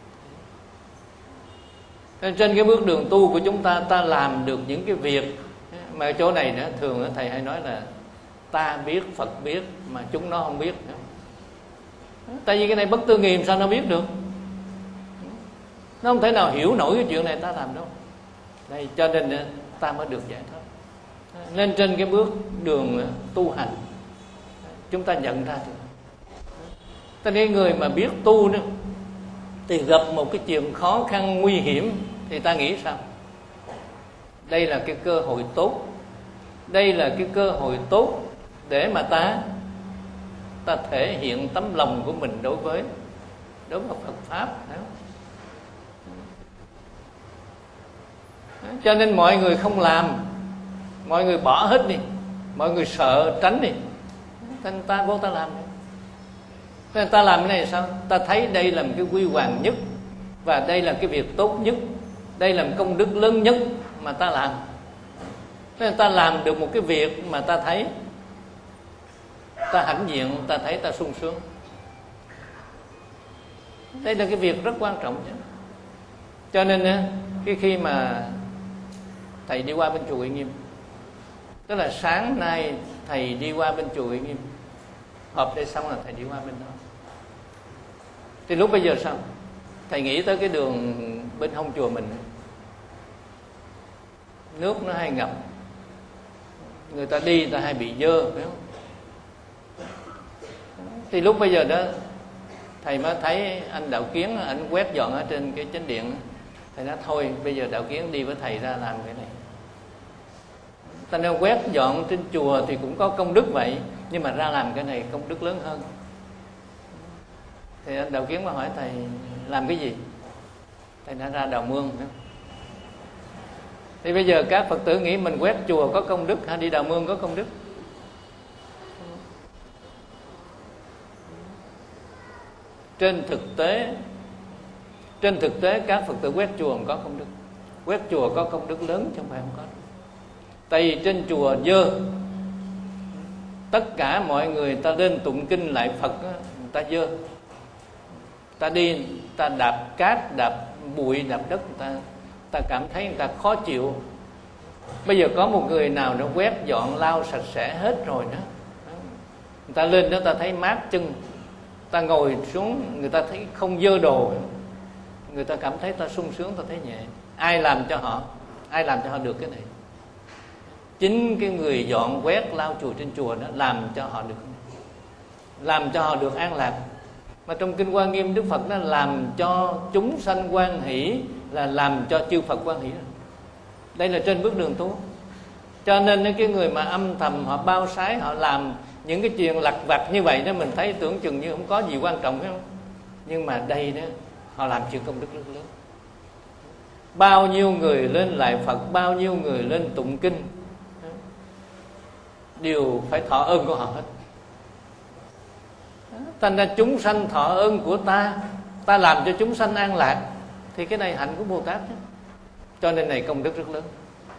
Nên trên cái bước đường tu của chúng ta, ta làm được những cái việc mà ở chỗ này nữa, thường thầy hay nói là ta biết, Phật biết mà chúng nó không biết. Tại vì cái này bất tư nghị, sao nó biết được? Nó không thể nào hiểu nổi cái chuyện này ta làm đâu. Đây, cho nên ta mới được giải thoát. Nên trên cái bước đường tu hành, chúng ta nhận ra được. Cho nên người mà biết tu nữa thì gặp một cái chuyện khó khăn nguy hiểm thì ta nghĩ sao? Đây là cái cơ hội tốt, đây là cái cơ hội tốt để mà ta ta thể hiện tấm lòng của mình đối với đối với Phật pháp. Cho nên mọi người không làm, mọi người bỏ hết đi, mọi người sợ tránh đi, nên ta vô ta làm. Nên ta làm cái này sao? Ta thấy đây là một cái quy hoàng nhất, và đây là cái việc tốt nhất, đây là một công đức lớn nhất mà ta làm. Nên ta làm được một cái việc mà ta thấy ta hãnh diện, ta thấy ta sung sướng. Đây là cái việc rất quan trọng chứ. Cho nên cái khi mà thầy đi qua bên chùa Uy Nghiêm, tức là sáng nay thầy đi qua bên chùa Uy Nghiêm, họp đây xong là thầy đi qua bên đó, thì lúc bây giờ sao? Thầy nghĩ tới cái đường bên hông chùa mình, nước nó hay ngập, người ta đi người ta hay bị dơ, phải không? Thì lúc bây giờ đó thầy mới thấy anh Đạo Kiến, anh quét dọn ở trên cái chánh điện. Thầy nói thôi bây giờ Đạo Kiến đi với thầy ra làm cái này. Ta nên quét dọn trên chùa thì cũng có công đức vậy, nhưng mà ra làm cái này công đức lớn hơn. Thì anh Đạo Kiến mới hỏi thầy làm cái gì? Thầy đã ra đào mương. Thì bây giờ các Phật tử nghĩ mình quét chùa có công đức hay đi đào mương có công đức? Trên thực tế, trên thực tế các Phật tử quét chùa không có công đức. Quét chùa có công đức lớn chứ không phải không có. Tại vì trên chùa dơ, tất cả mọi người ta lên tụng kinh lại Phật, người ta dơ. Ta đi, ta đạp cát, đạp bụi, đạp đất, người ta, ta cảm thấy người ta khó chịu. Bây giờ có một người nào nó quét dọn lau sạch sẽ hết rồi đó, người ta lên đó ta thấy mát chân, ta ngồi xuống người ta thấy không dơ đồ, người ta cảm thấy ta sung sướng, ta thấy nhẹ. Ai làm cho họ? Ai làm cho họ được cái này? Chính cái người dọn quét lau chùa trên chùa đó làm cho họ được, làm cho họ được an lạc. Mà trong Kinh Hoa Nghiêm Đức Phật nó làm cho chúng sanh hoan hỷ là làm cho chư Phật hoan hỷ. Đây là trên bước đường tu. Cho nên cái người mà âm thầm họ bao sái, họ làm những cái chuyện lặt vặt như vậy đó, mình thấy tưởng chừng như không có gì quan trọng, phải không? Nhưng mà đây đó họ làm chuyện công đức rất lớn. Bao nhiêu người lên lại Phật, bao nhiêu người lên tụng kinh đều phải thọ ơn của họ hết. Thành ra chúng sanh thọ ơn của ta, ta làm cho chúng sanh an lạc, thì cái này hạnh của Bồ Tát đó. Cho nên này công đức rất lớn.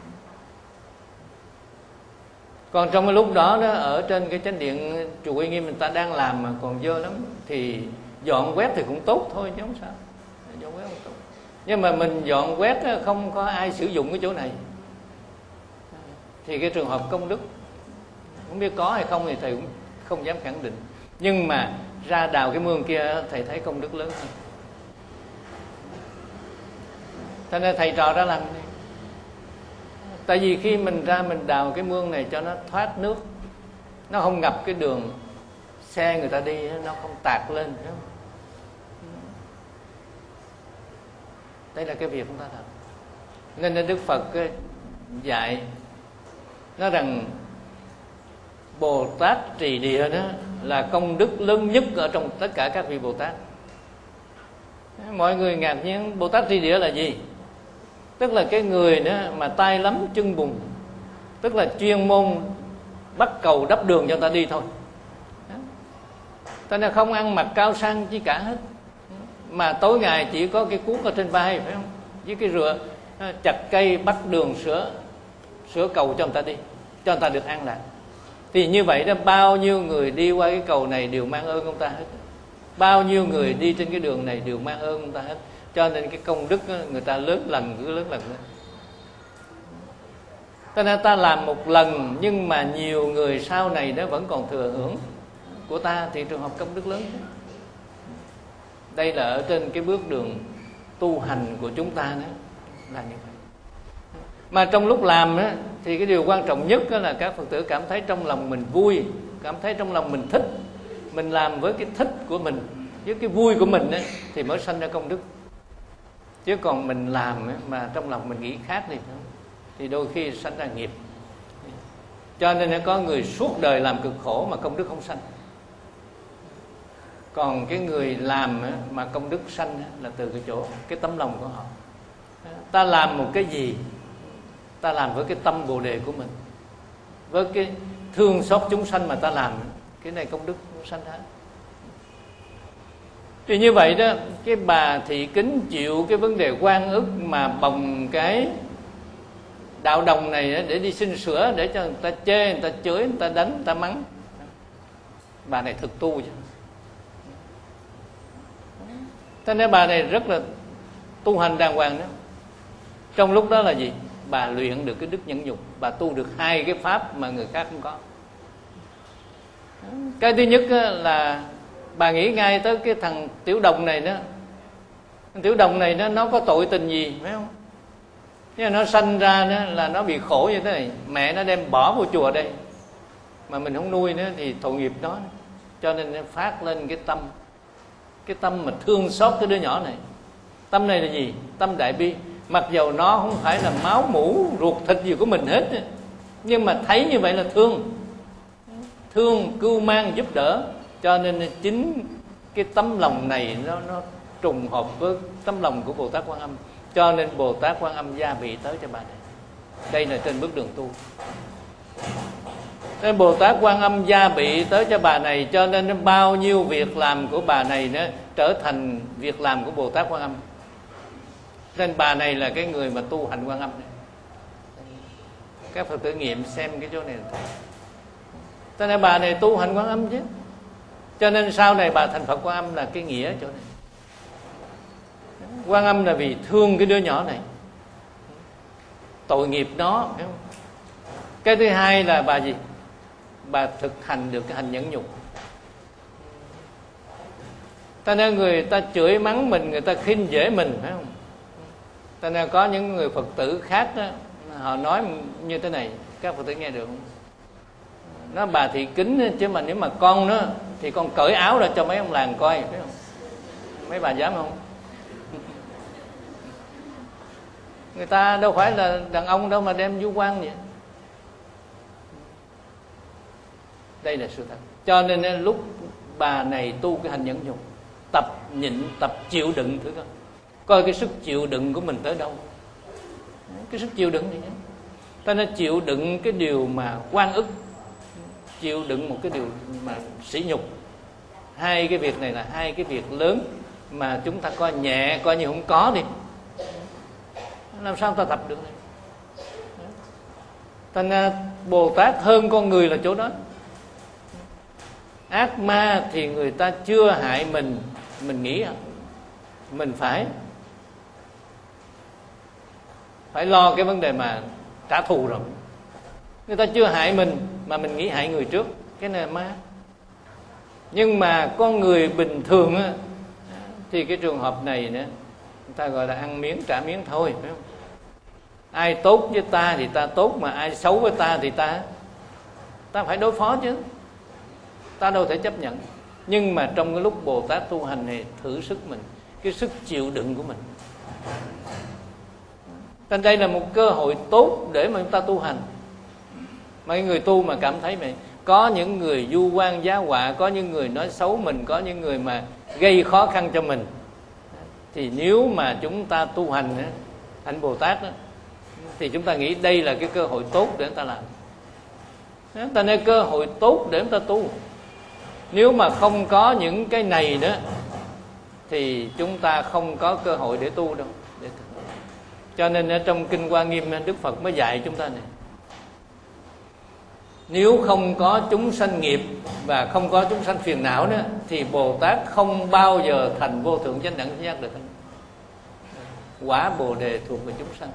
Còn trong cái lúc đó đó, ở trên cái chánh điện chùa Uy Nghiêm người ta đang làm mà còn dơ lắm, thì dọn quét thì cũng tốt thôi chứ không sao. Dọn quét không tốt. Nhưng mà mình dọn quét không có ai sử dụng cái chỗ này, thì cái trường hợp công đức không biết có hay không thì thầy cũng không dám khẳng định. Nhưng mà ra đào cái mương kia thầy thấy công đức lớn hơn. Cho nên thầy trò ra làm này. Tại vì khi mình ra mình đào cái mương này cho nó thoát nước, nó không ngập cái đường xe người ta đi, nó không tạt lên. Đây là cái việc chúng ta làm. Nên Đức Phật dạy nói rằng Bồ Tát trì địa đó là công đức lớn nhất ở trong tất cả các vị Bồ Tát. Mọi người ngạc nhiên, Bồ Tát Tri Địa là gì? Tức là cái người đó mà tay lắm chân bùn, tức là chuyên môn bắt cầu đắp đường cho người ta đi thôi. Ta nên không ăn mặc cao sang chi cả hết, mà tối ngày chỉ có cái cuốc ở trên vai, phải không? Với cái rửa chặt cây bắt đường sửa sửa cầu cho người ta đi, cho người ta được an lạc. Thì như vậy đó, bao nhiêu người đi qua cái cầu này đều mang ơn ông ta hết. Bao nhiêu người đi trên cái đường này đều mang ơn ông ta hết. Cho nên cái công đức đó, người ta lớn lần cứ lớn lần nữa. Cho nên ta làm một lần nhưng mà nhiều người sau này đó vẫn còn thừa hưởng của ta, thì trường hợp công đức lớn. Đây là ở trên cái bước đường tu hành của chúng ta đó, là như vậy. Mà trong lúc làm đó, thì cái điều quan trọng nhất đó là các Phật tử cảm thấy trong lòng mình vui, cảm thấy trong lòng mình thích. Mình làm với cái thích của mình, với cái vui của mình đó, thì mới sanh ra công đức. Chứ còn mình làm đó, mà trong lòng mình nghĩ khác đi, thì đôi khi sanh ra nghiệp. Cho nên có người suốt đời làm cực khổ mà công đức không sanh. Còn cái người làm mà công đức sanh là từ cái chỗ cái tấm lòng của họ. Ta làm một cái gì, ta làm với cái tâm Bồ Đề của mình, với cái thương xót chúng sanh mà ta làm, cái này công đức sanh hết. Thì như vậy đó, cái bà thị kính chịu cái vấn đề oan ức mà bồng cái đạo đồng này để đi xin sửa, để cho người ta chê, người ta chửi, người ta đánh, người ta mắng. Bà này thực tu chứ. Cho nên bà này rất là tu hành đàng hoàng đó. Trong lúc đó là gì? Bà luyện được cái đức nhẫn nhục. Bà tu được hai cái pháp mà người khác không có. Cái thứ nhất là bà nghĩ ngay tới cái thằng Tiểu Đồng này đó. Tiểu Đồng này nó, nó có tội tình gì, phải không? Nhưng mà nó sanh ra đó là nó bị khổ như thế này. Mẹ nó đem bỏ vô chùa đây, mà mình không nuôi nữa thì tội nghiệp nó. Cho nên nó phát lên cái tâm, cái tâm mà thương xót cái đứa nhỏ này. Tâm này là gì? Tâm đại bi. Mặc dầu nó không phải là máu mủ ruột thịt gì của mình hết, nhưng mà thấy như vậy là thương, thương cưu mang giúp đỡ. Cho nên chính cái tấm lòng này nó, nó trùng hợp với tấm lòng của Bồ Tát Quan Âm. Cho nên Bồ Tát Quan Âm gia bị tới cho bà này. Đây là trên bước đường tu. Nên Bồ Tát Quan Âm gia bị tới cho bà này, cho nên bao nhiêu việc làm của bà này nó trở thành việc làm của Bồ Tát Quan Âm. Nên bà này là cái người mà tu hành Quan Âm này. Các Phật tử nghiệm xem cái chỗ này. Cho nên bà này tu hành Quan Âm chứ. Cho nên sau này bà thành Phật Quan Âm là cái nghĩa chỗ này. Quan Âm là vì thương cái đứa nhỏ này, tội nghiệp nó, phải không? Cái thứ hai là bà gì? Bà thực hành được cái hành nhẫn nhục. Ta nên người ta chửi mắng mình, người ta khinh dễ mình, phải không? Ta nên có những người Phật tử khác đó, họ nói như thế này, các Phật tử nghe được không? Nó bà thị kính, chứ mà nếu mà con nó thì con cởi áo ra cho mấy ông làng coi, phải không? Mấy bà dám không? Người ta đâu phải là đàn ông đâu mà đem vu quan vậy. Đây là sự thật. Cho nên lúc bà này tu cái hành nhẫn nhục, tập nhịn, tập chịu đựng thử coi, coi cái sức chịu đựng của mình tới đâu. Cái sức chịu đựng này, ta nên chịu đựng cái điều mà oan ức, chịu đựng một cái điều mà sỉ nhục. Hai cái việc này là hai cái việc lớn mà chúng ta coi nhẹ, coi như không có đi. Làm sao ta tập được này? Thành ra Bồ Tát hơn con người là chỗ đó. Ác ma thì người ta chưa hại mình, mình nghĩ mình phải phải lo cái vấn đề mà trả thù rồi. Người ta chưa hại mình mà mình nghĩ hại người trước, cái này là ma. Nhưng mà con người bình thường á, thì cái trường hợp này nữa, người ta gọi là ăn miếng trả miếng thôi, phải không? Ai tốt với ta thì ta tốt, mà ai xấu với ta thì ta ta phải đối phó chứ, ta đâu thể chấp nhận. Nhưng mà trong cái lúc Bồ Tát tu hành này, thử sức mình, cái sức chịu đựng của mình. Nên đây là một cơ hội tốt để mà chúng ta tu hành. Mấy người tu mà cảm thấy mày có những người vu oan giá họa, có những người nói xấu mình, có những người mà gây khó khăn cho mình, thì nếu mà chúng ta tu hành hạnh Bồ Tát đó, thì chúng ta nghĩ đây là cái cơ hội tốt để chúng ta làm. Chúng ta nói cơ hội tốt để chúng ta tu. Nếu mà không có những cái này nữa thì chúng ta không có cơ hội để tu đâu. Cho nên ở trong Kinh Hoa Nghiêm Đức Phật mới dạy chúng ta này: nếu không có chúng sanh nghiệp và không có chúng sanh phiền não nữa, thì Bồ Tát không bao giờ thành vô thượng chánh đẳng chánh giác được. Quả Bồ Đề thuộc về chúng sanh.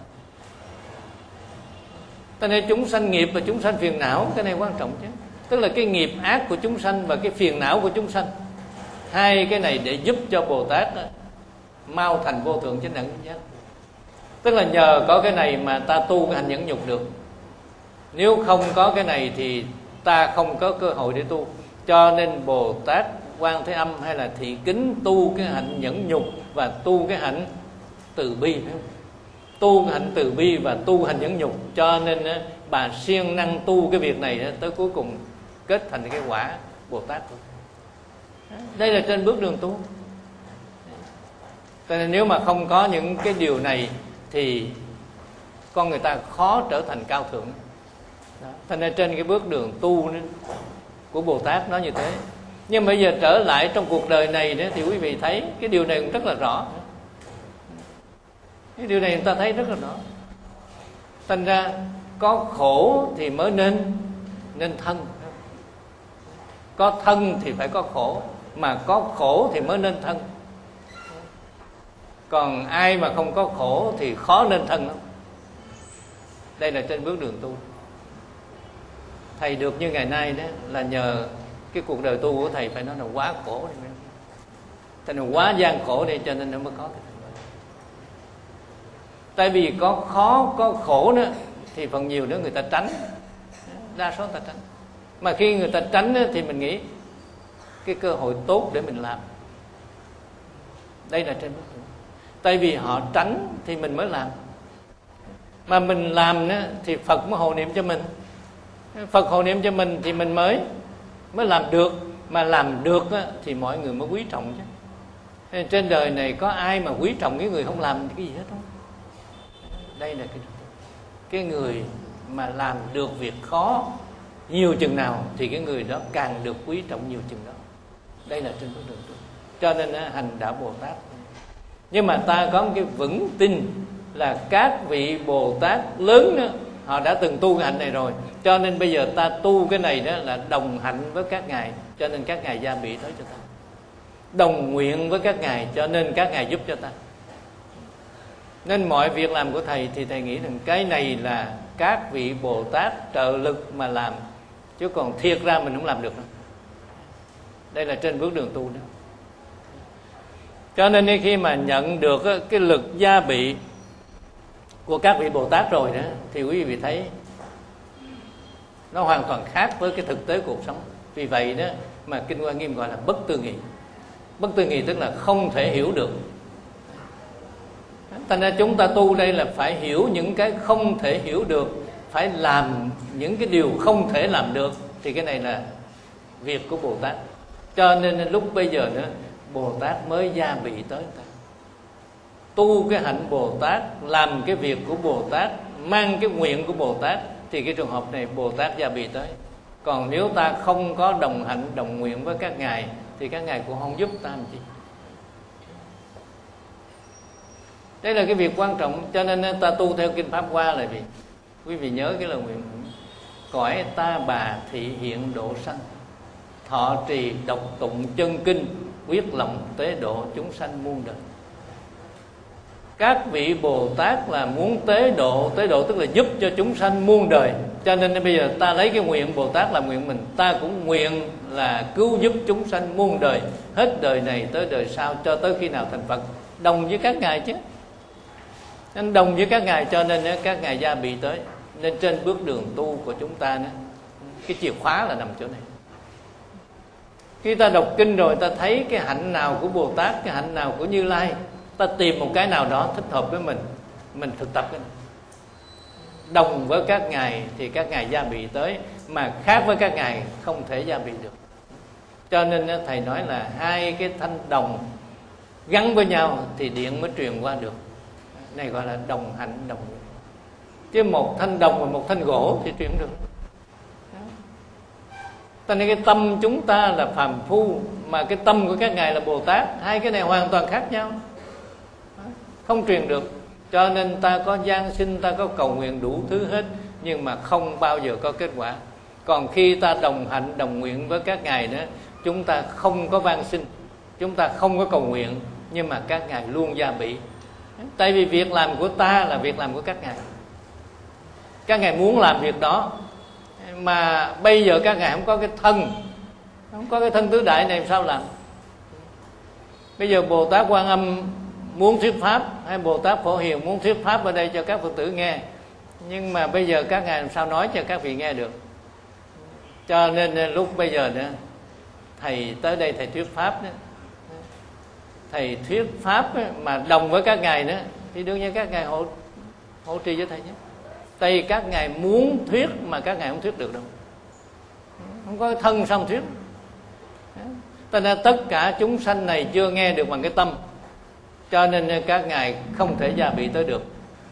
Cho nên chúng sanh nghiệp và chúng sanh phiền não, cái này quan trọng chứ. Tức là cái nghiệp ác của chúng sanh và cái phiền não của chúng sanh, hai cái này để giúp cho Bồ Tát đó, mau thành vô thượng chánh đẳng chánh giác. Tức là nhờ có cái này mà ta tu cái hành nhẫn nhục được. Nếu không có cái này thì ta không có cơ hội để tu. Cho nên Bồ Tát Quan Thế Âm hay là Thị Kính tu cái hạnh nhẫn nhục và tu cái hạnh từ bi, tu cái hạnh từ bi và tu hành nhẫn nhục. Cho nên bà siêng năng tu cái việc này tới cuối cùng kết thành cái quả Bồ Tát. Đây là trên bước đường tu. Cho nên nếu mà không có những cái điều này thì con người ta khó trở thành cao thượng. Đó. Cho nên trên cái bước đường tu của Bồ Tát nó như thế. Nhưng bây giờ trở lại trong cuộc đời này nữa, thì quý vị thấy cái điều này cũng rất là rõ. Cái điều này người ta thấy rất là rõ. Thành ra có khổ thì mới nên nên thân. Có thân thì phải có khổ, mà có khổ thì mới nên thân. Còn ai mà không có khổ thì khó nên thân lắm. Đây là trên bước đường tu. Thầy được như ngày nay đó là nhờ cái cuộc đời tu của thầy phải nói là quá khổ. Thầy là quá gian khổ đi, cho nên nó mới có cái thành đó. Tại vì có khó, có khổ nữa thì phần nhiều nữa người ta tránh. Đa số người ta tránh. Mà khi người ta tránh đó, thì mình nghĩ cái cơ hội tốt để mình làm. Đây là trên bước đường. Tại vì họ tránh thì mình mới làm. Mà mình làm đó, thì Phật mới hộ niệm cho mình. Phật hộ niệm cho mình thì mình mới mới làm được. Mà làm được đó, thì mọi người mới quý trọng chứ. Nên trên đời này có ai mà quý trọng cái người không làm cái gì hết không? Đây là cái cái người mà làm được việc khó nhiều chừng nào thì cái người đó càng được quý trọng nhiều chừng đó. Đây là trên bước đường tu. Cho nên đó, hành đạo Bồ Tát. Nhưng mà ta có một cái vững tin là các vị Bồ Tát lớn đó, họ đã từng tu cái hạnh này rồi. Cho nên bây giờ ta tu cái này đó là đồng hạnh với các ngài. Cho nên các ngài gia bị tới cho ta. Đồng nguyện với các ngài, cho nên các ngài giúp cho ta. Nên mọi việc làm của thầy thì thầy nghĩ rằng cái này là các vị Bồ Tát trợ lực mà làm, chứ còn thiệt ra mình không làm được đâu. Đây là trên bước đường tu đó. Cho nên khi mà nhận được cái lực gia bị của các vị Bồ Tát rồi đó, thì quý vị thấy nó hoàn toàn khác với cái thực tế cuộc sống. Vì vậy đó mà Kinh Hoa Nghiêm gọi là bất tư nghị. Bất tư nghị tức là không thể hiểu được. Thành ra chúng ta tu đây là phải hiểu những cái không thể hiểu được, phải làm những cái điều không thể làm được. Thì cái này là việc của Bồ Tát. Cho nên lúc bây giờ nữa Bồ Tát mới gia bị tới ta. Tu cái hạnh Bồ Tát, làm cái việc của Bồ Tát, mang cái nguyện của Bồ Tát, thì cái trường hợp này Bồ Tát gia bị tới. Còn nếu ta không có đồng hạnh, đồng nguyện với các ngài thì các ngài cũng không giúp ta làm gì. Đây là cái việc quan trọng. Cho nên ta tu theo Kinh Pháp Hoa là vì quý vị nhớ cái lời nguyện: cõi ta bà thị hiện độ sanh, thọ trì đọc tụng chân kinh, quyết lòng tế độ chúng sanh muôn đời. Các vị Bồ Tát là muốn tế độ. Tế độ tức là giúp cho chúng sanh muôn đời. Cho nên bây giờ ta lấy cái nguyện Bồ Tát làm nguyện mình. Ta cũng nguyện là cứu giúp chúng sanh muôn đời, hết đời này tới đời sau, cho tới khi nào thành Phật. Đồng với các ngài chứ. Nên đồng với các ngài, cho nên các ngài gia bị tới. Nên trên bước đường tu của chúng ta, cái chìa khóa là nằm chỗ này. Khi ta đọc kinh rồi ta thấy cái hạnh nào của Bồ Tát, cái hạnh nào của Như Lai, ta tìm một cái nào đó thích hợp với mình, mình thực tập cái này. đồng với các ngài thì các ngài gia bị tới, mà khác với các ngài không thể gia bị được. Cho nên thầy nói là hai cái thanh đồng gắn với nhau thì điện mới truyền qua được. Này gọi là đồng hạnh đồng nguyện. Chứ một thanh đồng và một thanh gỗ thì truyền được. Cho nên cái tâm chúng ta là phàm phu, mà cái tâm của các ngài là Bồ Tát. Hai cái này hoàn toàn khác nhau, không truyền được. Cho nên ta có gian sinh, ta có cầu nguyện đủ thứ hết, nhưng mà không bao giờ có kết quả. Còn khi ta đồng hạnh đồng nguyện với các ngài đó, chúng ta không có van sinh, chúng ta không có cầu nguyện, nhưng mà các ngài luôn gia bị. Tại vì việc làm của ta là việc làm của các ngài. Các ngài muốn làm việc đó, mà bây giờ các ngài không có cái thân, không có cái thân tứ đại này làm sao làm? Bây giờ Bồ Tát Quan Âm muốn thuyết pháp, hay Bồ Tát Phổ Hiền muốn thuyết pháp ở đây cho các Phật tử nghe, nhưng mà bây giờ các ngài làm sao nói cho các vị nghe được? Cho nên lúc bây giờ nữa, thầy tới đây thầy thuyết pháp đó, thầy thuyết pháp mà đồng với các ngài nữa, thì đương nhiên các ngài hộ hộ trì cho thầy nhé. Tại vì các ngài muốn thuyết mà các ngài không thuyết được đâu, không có thân sao thuyết. Cho nên tất cả chúng sanh này chưa nghe được bằng cái tâm, cho nên các ngài không thể gia bị tới được.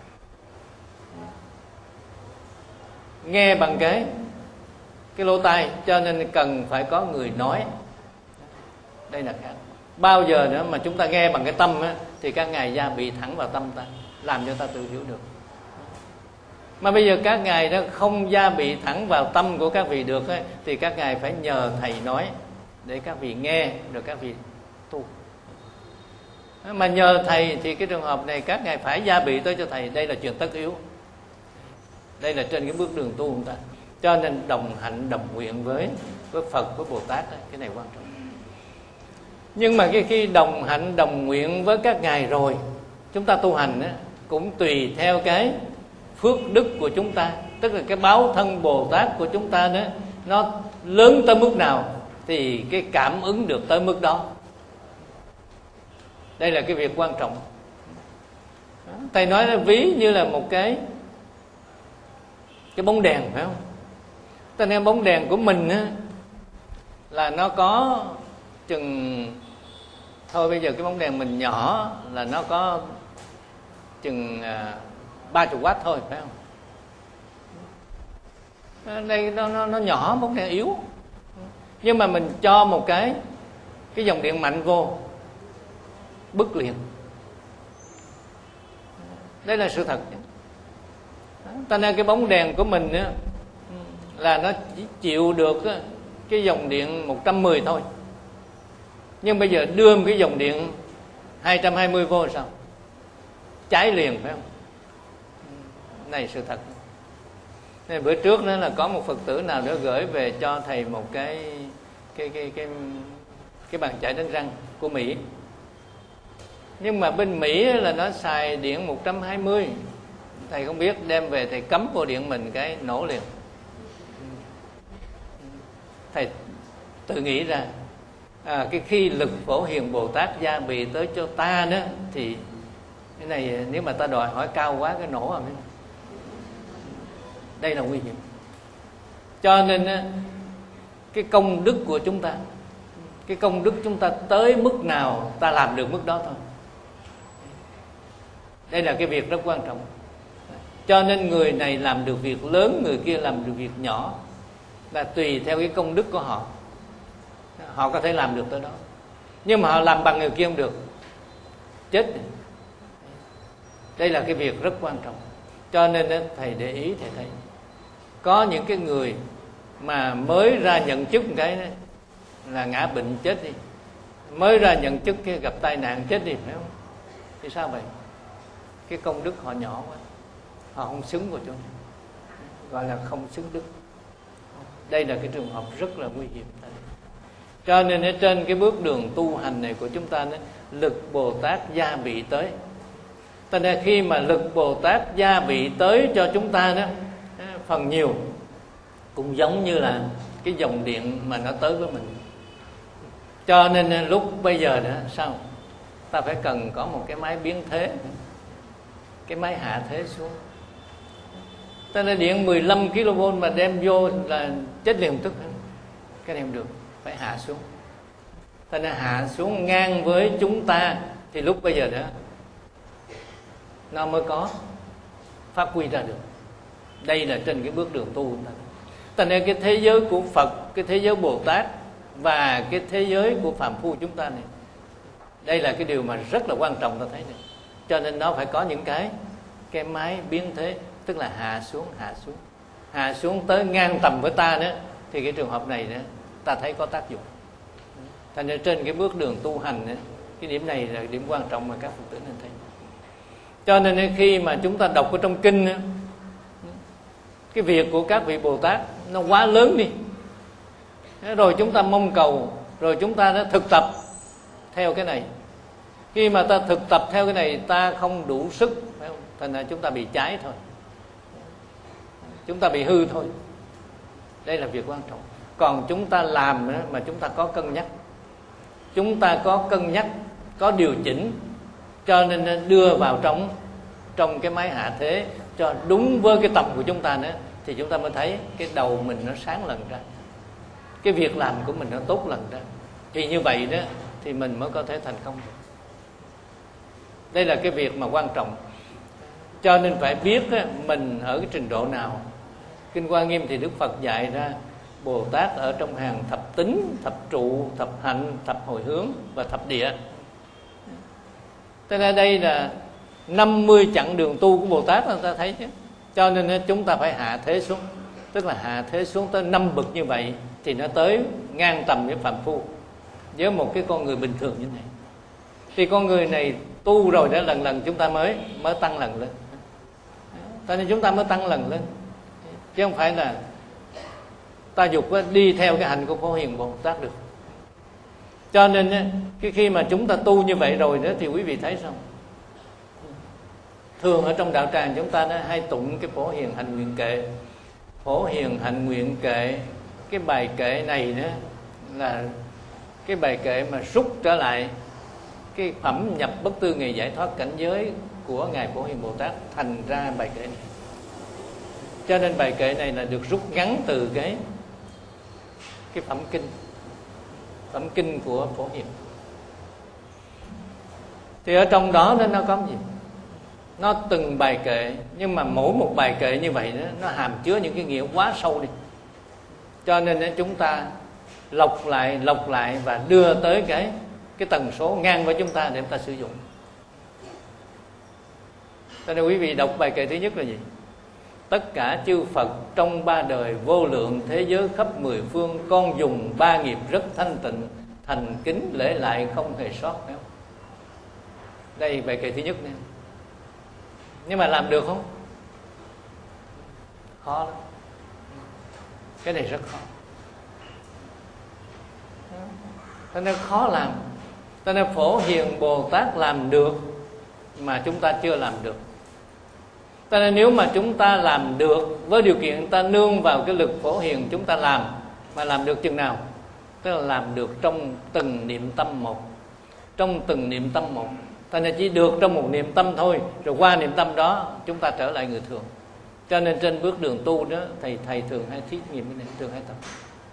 Nghe bằng cái cái lỗ tai, cho nên cần phải có người nói. Đây là khác. Bao giờ nữa mà chúng ta nghe bằng cái tâm á, thì các ngài gia bị thẳng vào tâm ta, làm cho ta tự hiểu được. Mà bây giờ các ngài đó không gia bị thẳng vào tâm của các vị được ấy, thì các ngài phải nhờ thầy nói để các vị nghe, rồi các vị tu. Mà nhờ thầy thì cái trường hợp này các ngài phải gia bị tới cho thầy. Đây là chuyện tất yếu. Đây là trên cái bước đường tu của chúng ta. Cho nên đồng hạnh đồng nguyện với với Phật, với Bồ Tát ấy, cái này quan trọng. Nhưng mà cái khi đồng hạnh đồng nguyện với các ngài rồi, chúng ta tu hành ấy, cũng tùy theo cái phước đức của chúng ta. Tức là cái báo thân Bồ Tát của chúng ta đó, nó lớn tới mức nào thì cái cảm ứng được tới mức đó. Đây là cái việc quan trọng. Thầy nói là ví như là một cái cái bóng đèn, phải không? Cho nên bóng đèn của mình á, là nó có chừng, thôi bây giờ cái bóng đèn mình nhỏ là nó có chừng ba mươi watt thôi, phải không? Đây nó, nó, nó nhỏ, bóng đèn yếu. Nhưng mà mình cho một cái cái dòng điện mạnh vô, bứt liền. Đây là sự thật. Cho nên cái bóng đèn của mình á, là nó chỉ chịu được cái dòng điện một trăm mười thôi. Nhưng bây giờ đưa một cái dòng điện hai trăm hai mươi vô sao? Cháy liền, phải không? Này sự thật. Nên bữa trước đó là có một Phật tử nào đó gửi về cho thầy một cái cái cái cái cái bàn chải đánh răng của Mỹ. Nhưng mà bên Mỹ là nó xài điện một trăm hai mươi. Thầy không biết, đem về thầy cắm vô điện mình cái nổ liền. Thầy tự nghĩ ra à, cái khi lực Phổ Hiền Bồ Tát gia bị tới cho ta đó, thì cái này nếu mà ta đòi hỏi cao quá cái nổ à. Đây là nguy hiểm. Cho nên cái công đức của chúng ta, cái công đức chúng ta tới mức nào ta làm được mức đó thôi. Đây là cái việc rất quan trọng. Cho nên người này làm được việc lớn, người kia làm được việc nhỏ, là tùy theo cái công đức của họ. Họ có thể làm được tới đó, nhưng mà họ làm bằng người kia không được, chết. Đây là cái việc rất quan trọng. Cho nên thầy để ý, thầy thấy có những cái người mà mới ra nhận chức một cái đó, là ngã bệnh chết đi. Mới ra nhận chức cái gặp tai nạn chết đi, phải không? Thì sao vậy? Cái công đức họ nhỏ quá, họ không xứng vào chỗ này, gọi là không xứng đức. Đây là cái trường hợp rất là nguy hiểm. Cho nên ở trên cái bước đường tu hành này của chúng ta đó, lực Bồ Tát gia bị tới. Cho nên khi mà lực Bồ Tát gia bị tới cho chúng ta đó, phần nhiều cũng giống như là cái dòng điện mà nó tới với mình. Cho nên lúc bây giờ đó sao? Ta phải cần có một cái máy biến thế, cái máy hạ thế xuống. ta là điện mười lăm ki lô vôn mà đem vô là chết liền tức. Cái này không được, phải hạ xuống. Ta nên hạ xuống ngang với chúng ta, thì lúc bây giờ đó nó mới có phát huy ra được. Đây là trên cái bước đường tu của ta. Ta nên cái thế giới của Phật, cái thế giới Bồ Tát và cái thế giới của phàm phu chúng ta này, đây là cái điều mà rất là quan trọng ta thấy này. Cho nên nó phải có những cái cái máy biến thế, tức là hạ xuống, hạ xuống, hạ xuống tới ngang tầm với ta đó, thì cái trường hợp này đó ta thấy có tác dụng. Thành ra trên cái bước đường tu hành đó, cái điểm này là điểm quan trọng mà các Phật tử nên thấy. Cho nên khi mà chúng ta đọc ở trong kinh đó, cái việc của các vị Bồ Tát nó quá lớn đi, rồi chúng ta mong cầu, rồi chúng ta đã thực tập theo cái này. Khi mà ta thực tập theo cái này ta không đủ sức, phải không? Thành ra chúng ta bị cháy thôi, chúng ta bị hư thôi. Đây là việc quan trọng. Còn chúng ta làm mà chúng ta có cân nhắc, chúng ta có cân nhắc, có điều chỉnh, cho nên đưa vào trong trong cái máy hạ thế cho đúng với cái tầm của chúng ta nữa, thì chúng ta mới thấy cái đầu mình nó sáng lần ra, cái việc làm của mình nó tốt lần ra. Thì như vậy đó thì mình mới có thể thành công được. Đây là cái việc mà quan trọng. Cho nên phải biết mình ở cái trình độ nào. Kinh Hoa Nghiêm thì Đức Phật dạy ra Bồ Tát ở trong hàng thập tính, thập trụ, thập hạnh, thập hồi hướng và thập địa. Thế ra đây là năm mươi chặng đường tu của Bồ Tát người ta thấy chứ. Cho nên chúng ta phải hạ thế xuống, tức là hạ thế xuống tới năm bậc như vậy, thì nó tới ngang tầm với phàm phu, với một cái con người bình thường như này. Thì con người này tu rồi đó, lần lần chúng ta mới mới tăng lần lên. Cho nên chúng ta mới tăng lần lên, chứ không phải là ta dục đi theo cái hành của Phổ Hiền Bồ Tát được. Cho nên cái khi mà chúng ta tu như vậy rồi đó, thì quý vị thấy sao? Thường ở trong đạo tràng chúng ta nó hay tụng cái Phổ Hiền Hạnh Nguyện Kệ. Phổ Hiền Hạnh Nguyện Kệ, cái bài kệ này đó là cái bài kệ mà rút trở lại cái phẩm nhập bất tư nghề giải thoát cảnh giới của Ngài Phổ Hiền Bồ Tát thành ra bài kệ này. Cho nên bài kệ này là được rút ngắn từ cái cái phẩm kinh, phẩm kinh của Phổ Hiền. Thì ở trong đó nó có gì? Nó từng bài kệ, nhưng mà mỗi một bài kệ như vậy đó, nó hàm chứa những cái nghĩa quá sâu đi. Cho nên chúng ta lọc lại, lọc lại và đưa tới cái cái tần số ngang với chúng ta để chúng ta sử dụng. Cho nên quý vị đọc bài kệ thứ nhất là gì? Tất cả chư Phật trong ba đời vô lượng thế giới khắp mười phương, con dùng ba nghiệp rất thanh tịnh, thành kính lễ lại không hề sót. Đây bài kệ thứ nhất nè. Nhưng mà làm được không? Khó lắm. Cái này rất khó. Cho nên khó làm. Cho nên Phổ Hiền Bồ Tát làm được mà chúng ta chưa làm được. Cho nên nếu mà chúng ta làm được, với điều kiện ta nương vào cái lực Phổ Hiền chúng ta làm, mà làm được chừng nào? Tức là làm được trong từng niệm tâm một, trong từng niệm tâm một. Cho nên chỉ được trong một niệm tâm thôi, rồi qua niệm tâm đó chúng ta trở lại người thường. Cho nên trên bước đường tu đó, thầy thầy thường hay thí nghiệm cái này, thường hay tập.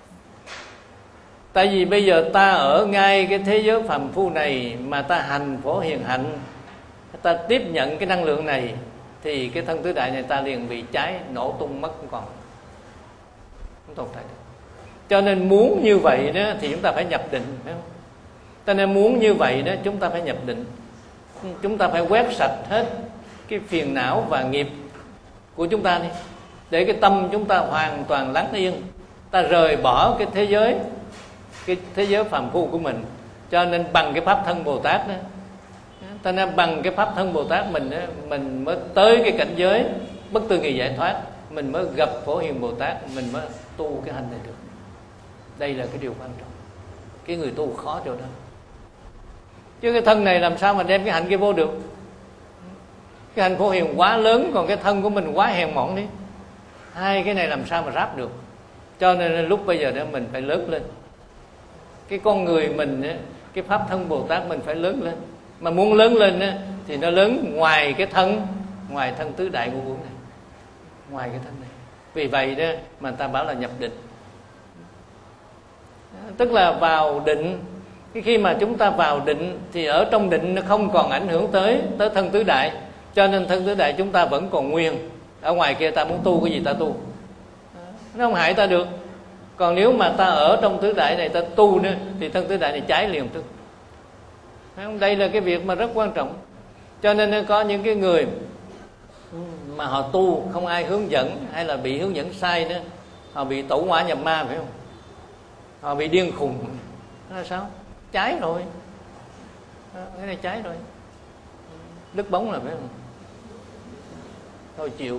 Tại vì bây giờ ta ở ngay cái thế giới phàm phu này mà ta hành Phổ Hiền Hạnh, ta tiếp nhận cái năng lượng này, thì cái thân tứ đại này ta liền bị cháy, nổ tung mất, không còn, không tồn tại được. Cho nên muốn như vậy đó thì chúng ta phải nhập định, phải không? Cho nên muốn như vậy đó chúng ta phải nhập định. Chúng ta phải quét sạch hết cái phiền não và nghiệp của chúng ta đi, để cái tâm chúng ta hoàn toàn lắng yên. Ta rời bỏ cái thế giới, cái thế giới phàm phu của mình. Cho nên bằng cái pháp thân Bồ Tát đó, ta nên bằng cái pháp thân Bồ Tát mình đó, mình mới tới cái cảnh giới bất tư nghị giải thoát, mình mới gặp Phổ Hiền Bồ Tát, mình mới tu cái hành này được. Đây là cái điều quan trọng. Cái người tu khó chỗ đó. Chứ cái thân này làm sao mà đem cái hạnh kia vô được? Cái hạnh Phổ Hiền quá lớn, còn cái thân của mình quá hèn mọn đi. Hai cái này làm sao mà ráp được? Cho nên lúc bây giờ đó mình phải lớn lên. Cái con người mình, cái pháp thân Bồ Tát mình phải lớn lên. Mà muốn lớn lên thì nó lớn ngoài cái thân, ngoài thân tứ đại ngũ uẩn này. ngoài cái thân này. Vì vậy đó mà ta bảo là nhập định, tức là vào định. Cái khi mà chúng ta vào định thì ở trong định nó không còn ảnh hưởng tới tới thân tứ đại, cho nên thân tứ đại chúng ta vẫn còn nguyên. Ở ngoài kia ta muốn tu cái gì ta tu, nó không hại ta được. Còn nếu mà ta ở trong tứ đại này ta tu nữa thì thân tứ đại này cháy liền tức. Đây là cái việc mà rất quan trọng. Cho nên có những cái người mà họ tu không ai hướng dẫn, hay là bị hướng dẫn sai nữa, họ bị tẩu hỏa nhập ma, phải không? Họ bị điên khùng. Đó là sao? Cháy rồi. Cái này cháy rồi, đứt bóng là phải không? Thôi chịu.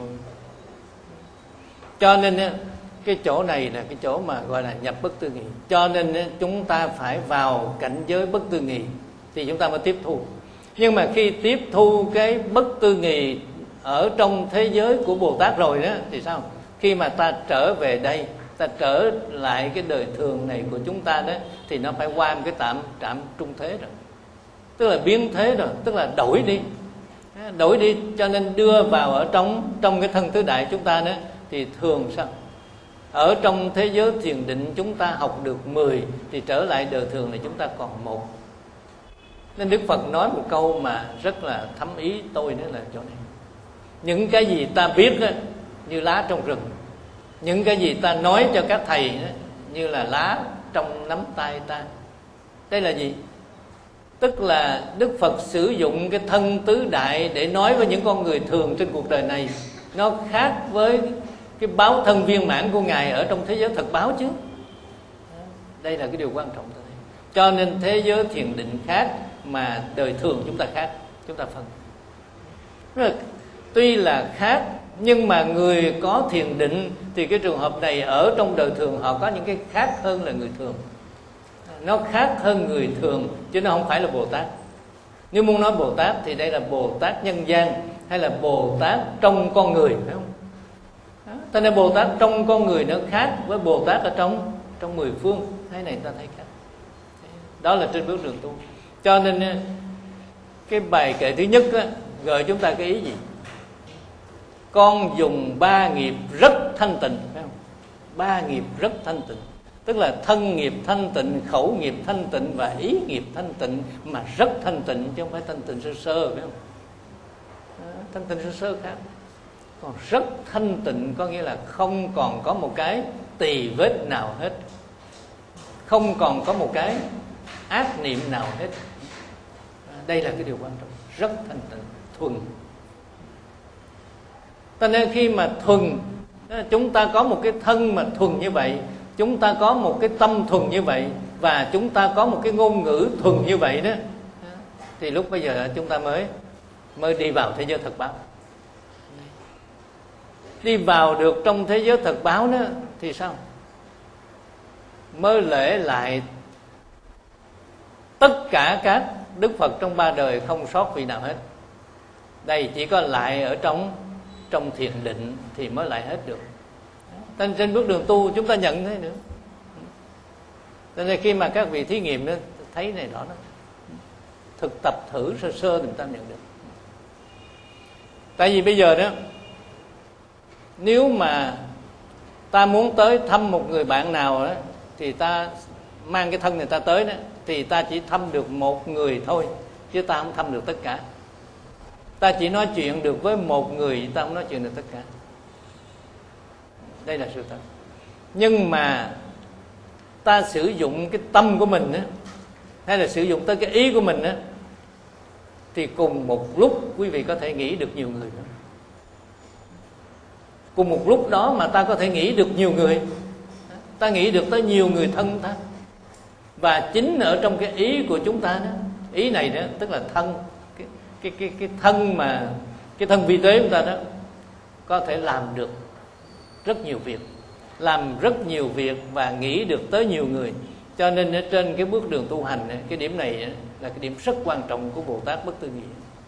Cho nên cái chỗ này là cái chỗ mà gọi là nhập bất tư nghị. Cho nên chúng ta phải vào cảnh giới bất tư nghị thì chúng ta mới tiếp thu. Nhưng mà khi tiếp thu cái bất tư nghị ở trong thế giới của Bồ Tát rồi đó thì sao? Khi mà ta trở về đây, ta trở lại cái đời thường này của chúng ta đó, thì nó phải qua một cái tạm trạm trung thế rồi, tức là biến thế rồi, tức là đổi đi, đổi đi. Cho nên đưa vào ở trong trong cái thân tứ đại chúng ta đó thì thường sao? Ở trong thế giới thiền định chúng ta học được mười, thì trở lại đời thường này chúng ta còn một. Nên Đức Phật nói một câu mà rất là thấm ý tôi, nữa là chỗ này: những cái gì ta biết đó, như lá trong rừng. Những cái gì ta nói cho các thầy đó, như là lá trong nắm tay ta. Đây là gì? Tức là Đức Phật sử dụng cái thân tứ đại để nói với những con người thường trên cuộc đời này. Nó khác với cái báo thân viên mãn của Ngài ở trong thế giới thật báo chứ. Đây là cái điều quan trọng. Cho nên thế giới thiền định khác mà đời thường chúng ta khác, chúng ta phân. Tuy là khác, nhưng mà người có thiền định thì cái trường hợp này ở trong đời thường họ có những cái khác hơn là người thường. Nó khác hơn người thường chứ nó không phải là Bồ Tát. Nếu muốn nói Bồ Tát thì đây là Bồ Tát nhân gian, hay là Bồ Tát trong con người, phải không? Cho nên Bồ Tát trong con người nó khác với Bồ Tát ở trong trong mười phương. Thế này ta thấy khác. Đó là trên bước đường tu. Cho nên cái bài kệ thứ nhất á, gợi chúng ta cái ý gì? Con dùng ba nghiệp rất thanh tịnh, phải không? Ba nghiệp rất thanh tịnh, tức là thân nghiệp thanh tịnh, khẩu nghiệp thanh tịnh và ý nghiệp thanh tịnh, mà rất thanh tịnh chứ không phải thanh tịnh sơ sơ, phải không? Thanh tịnh sơ sơ khác. Còn rất thanh tịnh có nghĩa là không còn có một cái tỳ vết nào hết, không còn có một cái ác niệm nào hết. Đây là cái điều quan trọng. Rất thanh tịnh, thuần. Cho nên khi mà thuần, chúng ta có một cái thân mà thuần như vậy, chúng ta có một cái tâm thuần như vậy, và chúng ta có một cái ngôn ngữ thuần như vậy đó, thì lúc bây giờ chúng ta mới mới đi vào thế giới thật báo. Đi vào được trong thế giới thật báo đó thì sao? Mới lễ lại tất cả các Đức Phật trong ba đời, không sót vị nào hết. Đây chỉ có lại ở trong trong thiền định thì mới lại hết được. Trên, trên bước đường tu chúng ta nhận thế nữa. Cho nên khi mà các vị thí nghiệm đó, thấy này đó, đó thực tập thử sơ sơ thì ta nhận được. Tại vì bây giờ đó, nếu mà ta muốn tới thăm một người bạn nào đó, thì ta mang cái thân này ta tới đó, thì ta chỉ thăm được một người thôi, chứ ta không thăm được tất cả. Ta chỉ nói chuyện được với một người, ta không nói chuyện được tất cả. Đây là sự thật. Nhưng mà ta sử dụng cái tâm của mình á, hay là sử dụng tới cái ý của mình á, thì cùng một lúc quý vị có thể nghĩ được nhiều người nữa. Cùng một lúc đó mà ta có thể nghĩ được nhiều người, ta nghĩ được tới nhiều người thân ta. Và chính ở trong cái ý của chúng ta đó, ý này đó, tức là thân, cái cái cái cái thân mà cái thân vi tế của ta đó, có thể làm được rất nhiều việc, làm rất nhiều việc và nghĩ được tới nhiều người. Cho nên ở trên cái bước đường tu hành, cái điểm này là cái điểm rất quan trọng của Bồ Tát bất tư nghị.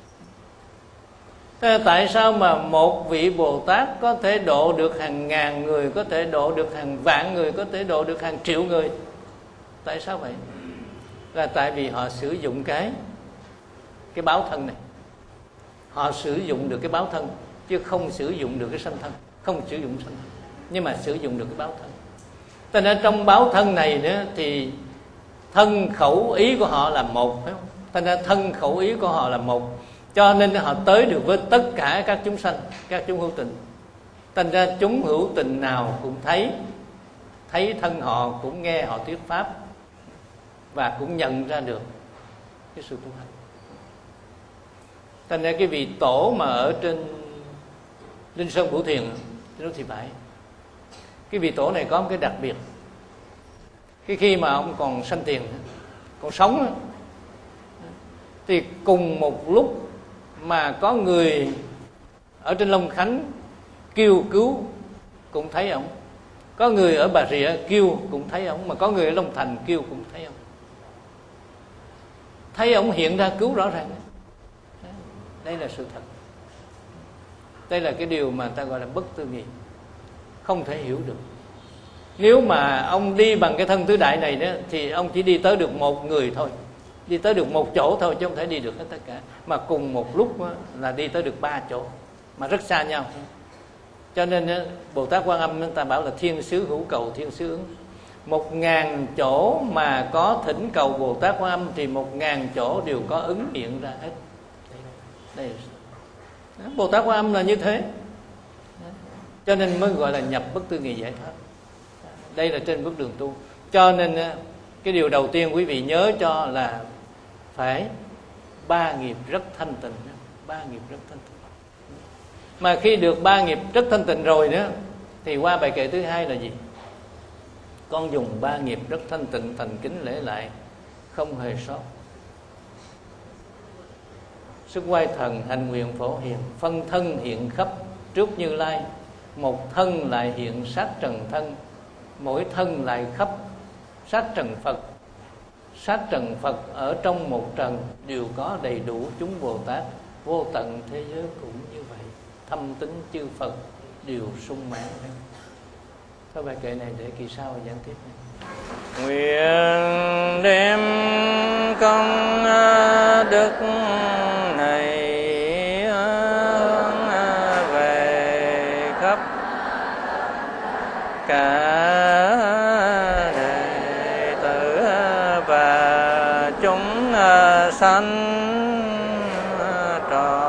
Thế tại sao mà một vị Bồ Tát có thể độ được hàng ngàn người, có thể độ được hàng vạn người, có thể độ được hàng triệu người? Tại sao vậy? Là tại vì họ sử dụng cái cái báo thân này. Họ sử dụng được cái báo thân, chứ không sử dụng được cái sanh thân. không sử dụng sanh thân, nhưng mà sử dụng được cái báo thân. Cho nên trong báo thân này nữa thì thân khẩu ý của họ là một, phải không? Cho nên thân khẩu ý của họ là một, cho nên họ tới được với tất cả các chúng sanh, các chúng hữu tình. Thành ra chúng hữu tình nào cũng thấy, thấy thân họ, cũng nghe họ thuyết pháp, và cũng nhận ra được cái sự tu hành. Thành ra cái vị tổ mà ở trên Linh Sơn Vũ Thiền nó thì phải, cái vị tổ này có một cái đặc biệt. Cái khi mà ông còn sanh tiền, còn sống, thì cùng một lúc mà có người ở trên Long Khánh kêu cứu cũng thấy ông, có người ở Bà Rịa kêu cũng thấy ông, mà có người ở Long Thành kêu cũng thấy ông. Thấy ông hiện ra cứu rõ ràng. Đây là sự thật. Đây là cái điều mà ta gọi là bất tư nghị, không thể hiểu được. Nếu mà ông đi bằng cái thân tứ đại này đó, thì ông chỉ đi tới được một người thôi, đi tới được một chỗ thôi, chứ không thể đi được hết tất cả. Mà cùng một lúc là đi tới được ba chỗ, mà rất xa nhau. Cho nên Bồ Tát Quan Âm ta bảo là thiên xứ hữu cầu, thiên xứ ứng. Một ngàn chỗ mà có thỉnh cầu Bồ Tát Quan Âm thì một ngàn chỗ đều có ứng hiện ra hết. Đây là Bồ Tát Quan Âm là như thế. Cho nên mới gọi là nhập bất tư nghị giải thoát. Đây là trên bước đường tu. Cho nên cái điều đầu tiên quý vị nhớ cho là phải ba nghiệp rất thanh tịnh. Ba nghiệp rất thanh tịnh. Mà khi được ba nghiệp rất thanh tịnh rồi đó, thì qua bài kệ thứ hai là gì? Con dùng ba nghiệp rất thanh tịnh, thành kính lễ lại, không hề sót. Sức quay thần hành nguyện phổ hiền, phân thân hiện khắp trước Như Lai. Một thân lại hiện sát trần thân, mỗi thân lại khắp sát trần Phật. Sát trần Phật ở trong một trần đều có đầy đủ chúng Bồ Tát. Vô tận thế giới cũng như vậy, thâm tính chư Phật đều sung mãn. Thôi bài kệ này để kỳ sau giảng tiếp này. Nguyện đem công đức này về khắp cả đệ tử và chúng sanh trọn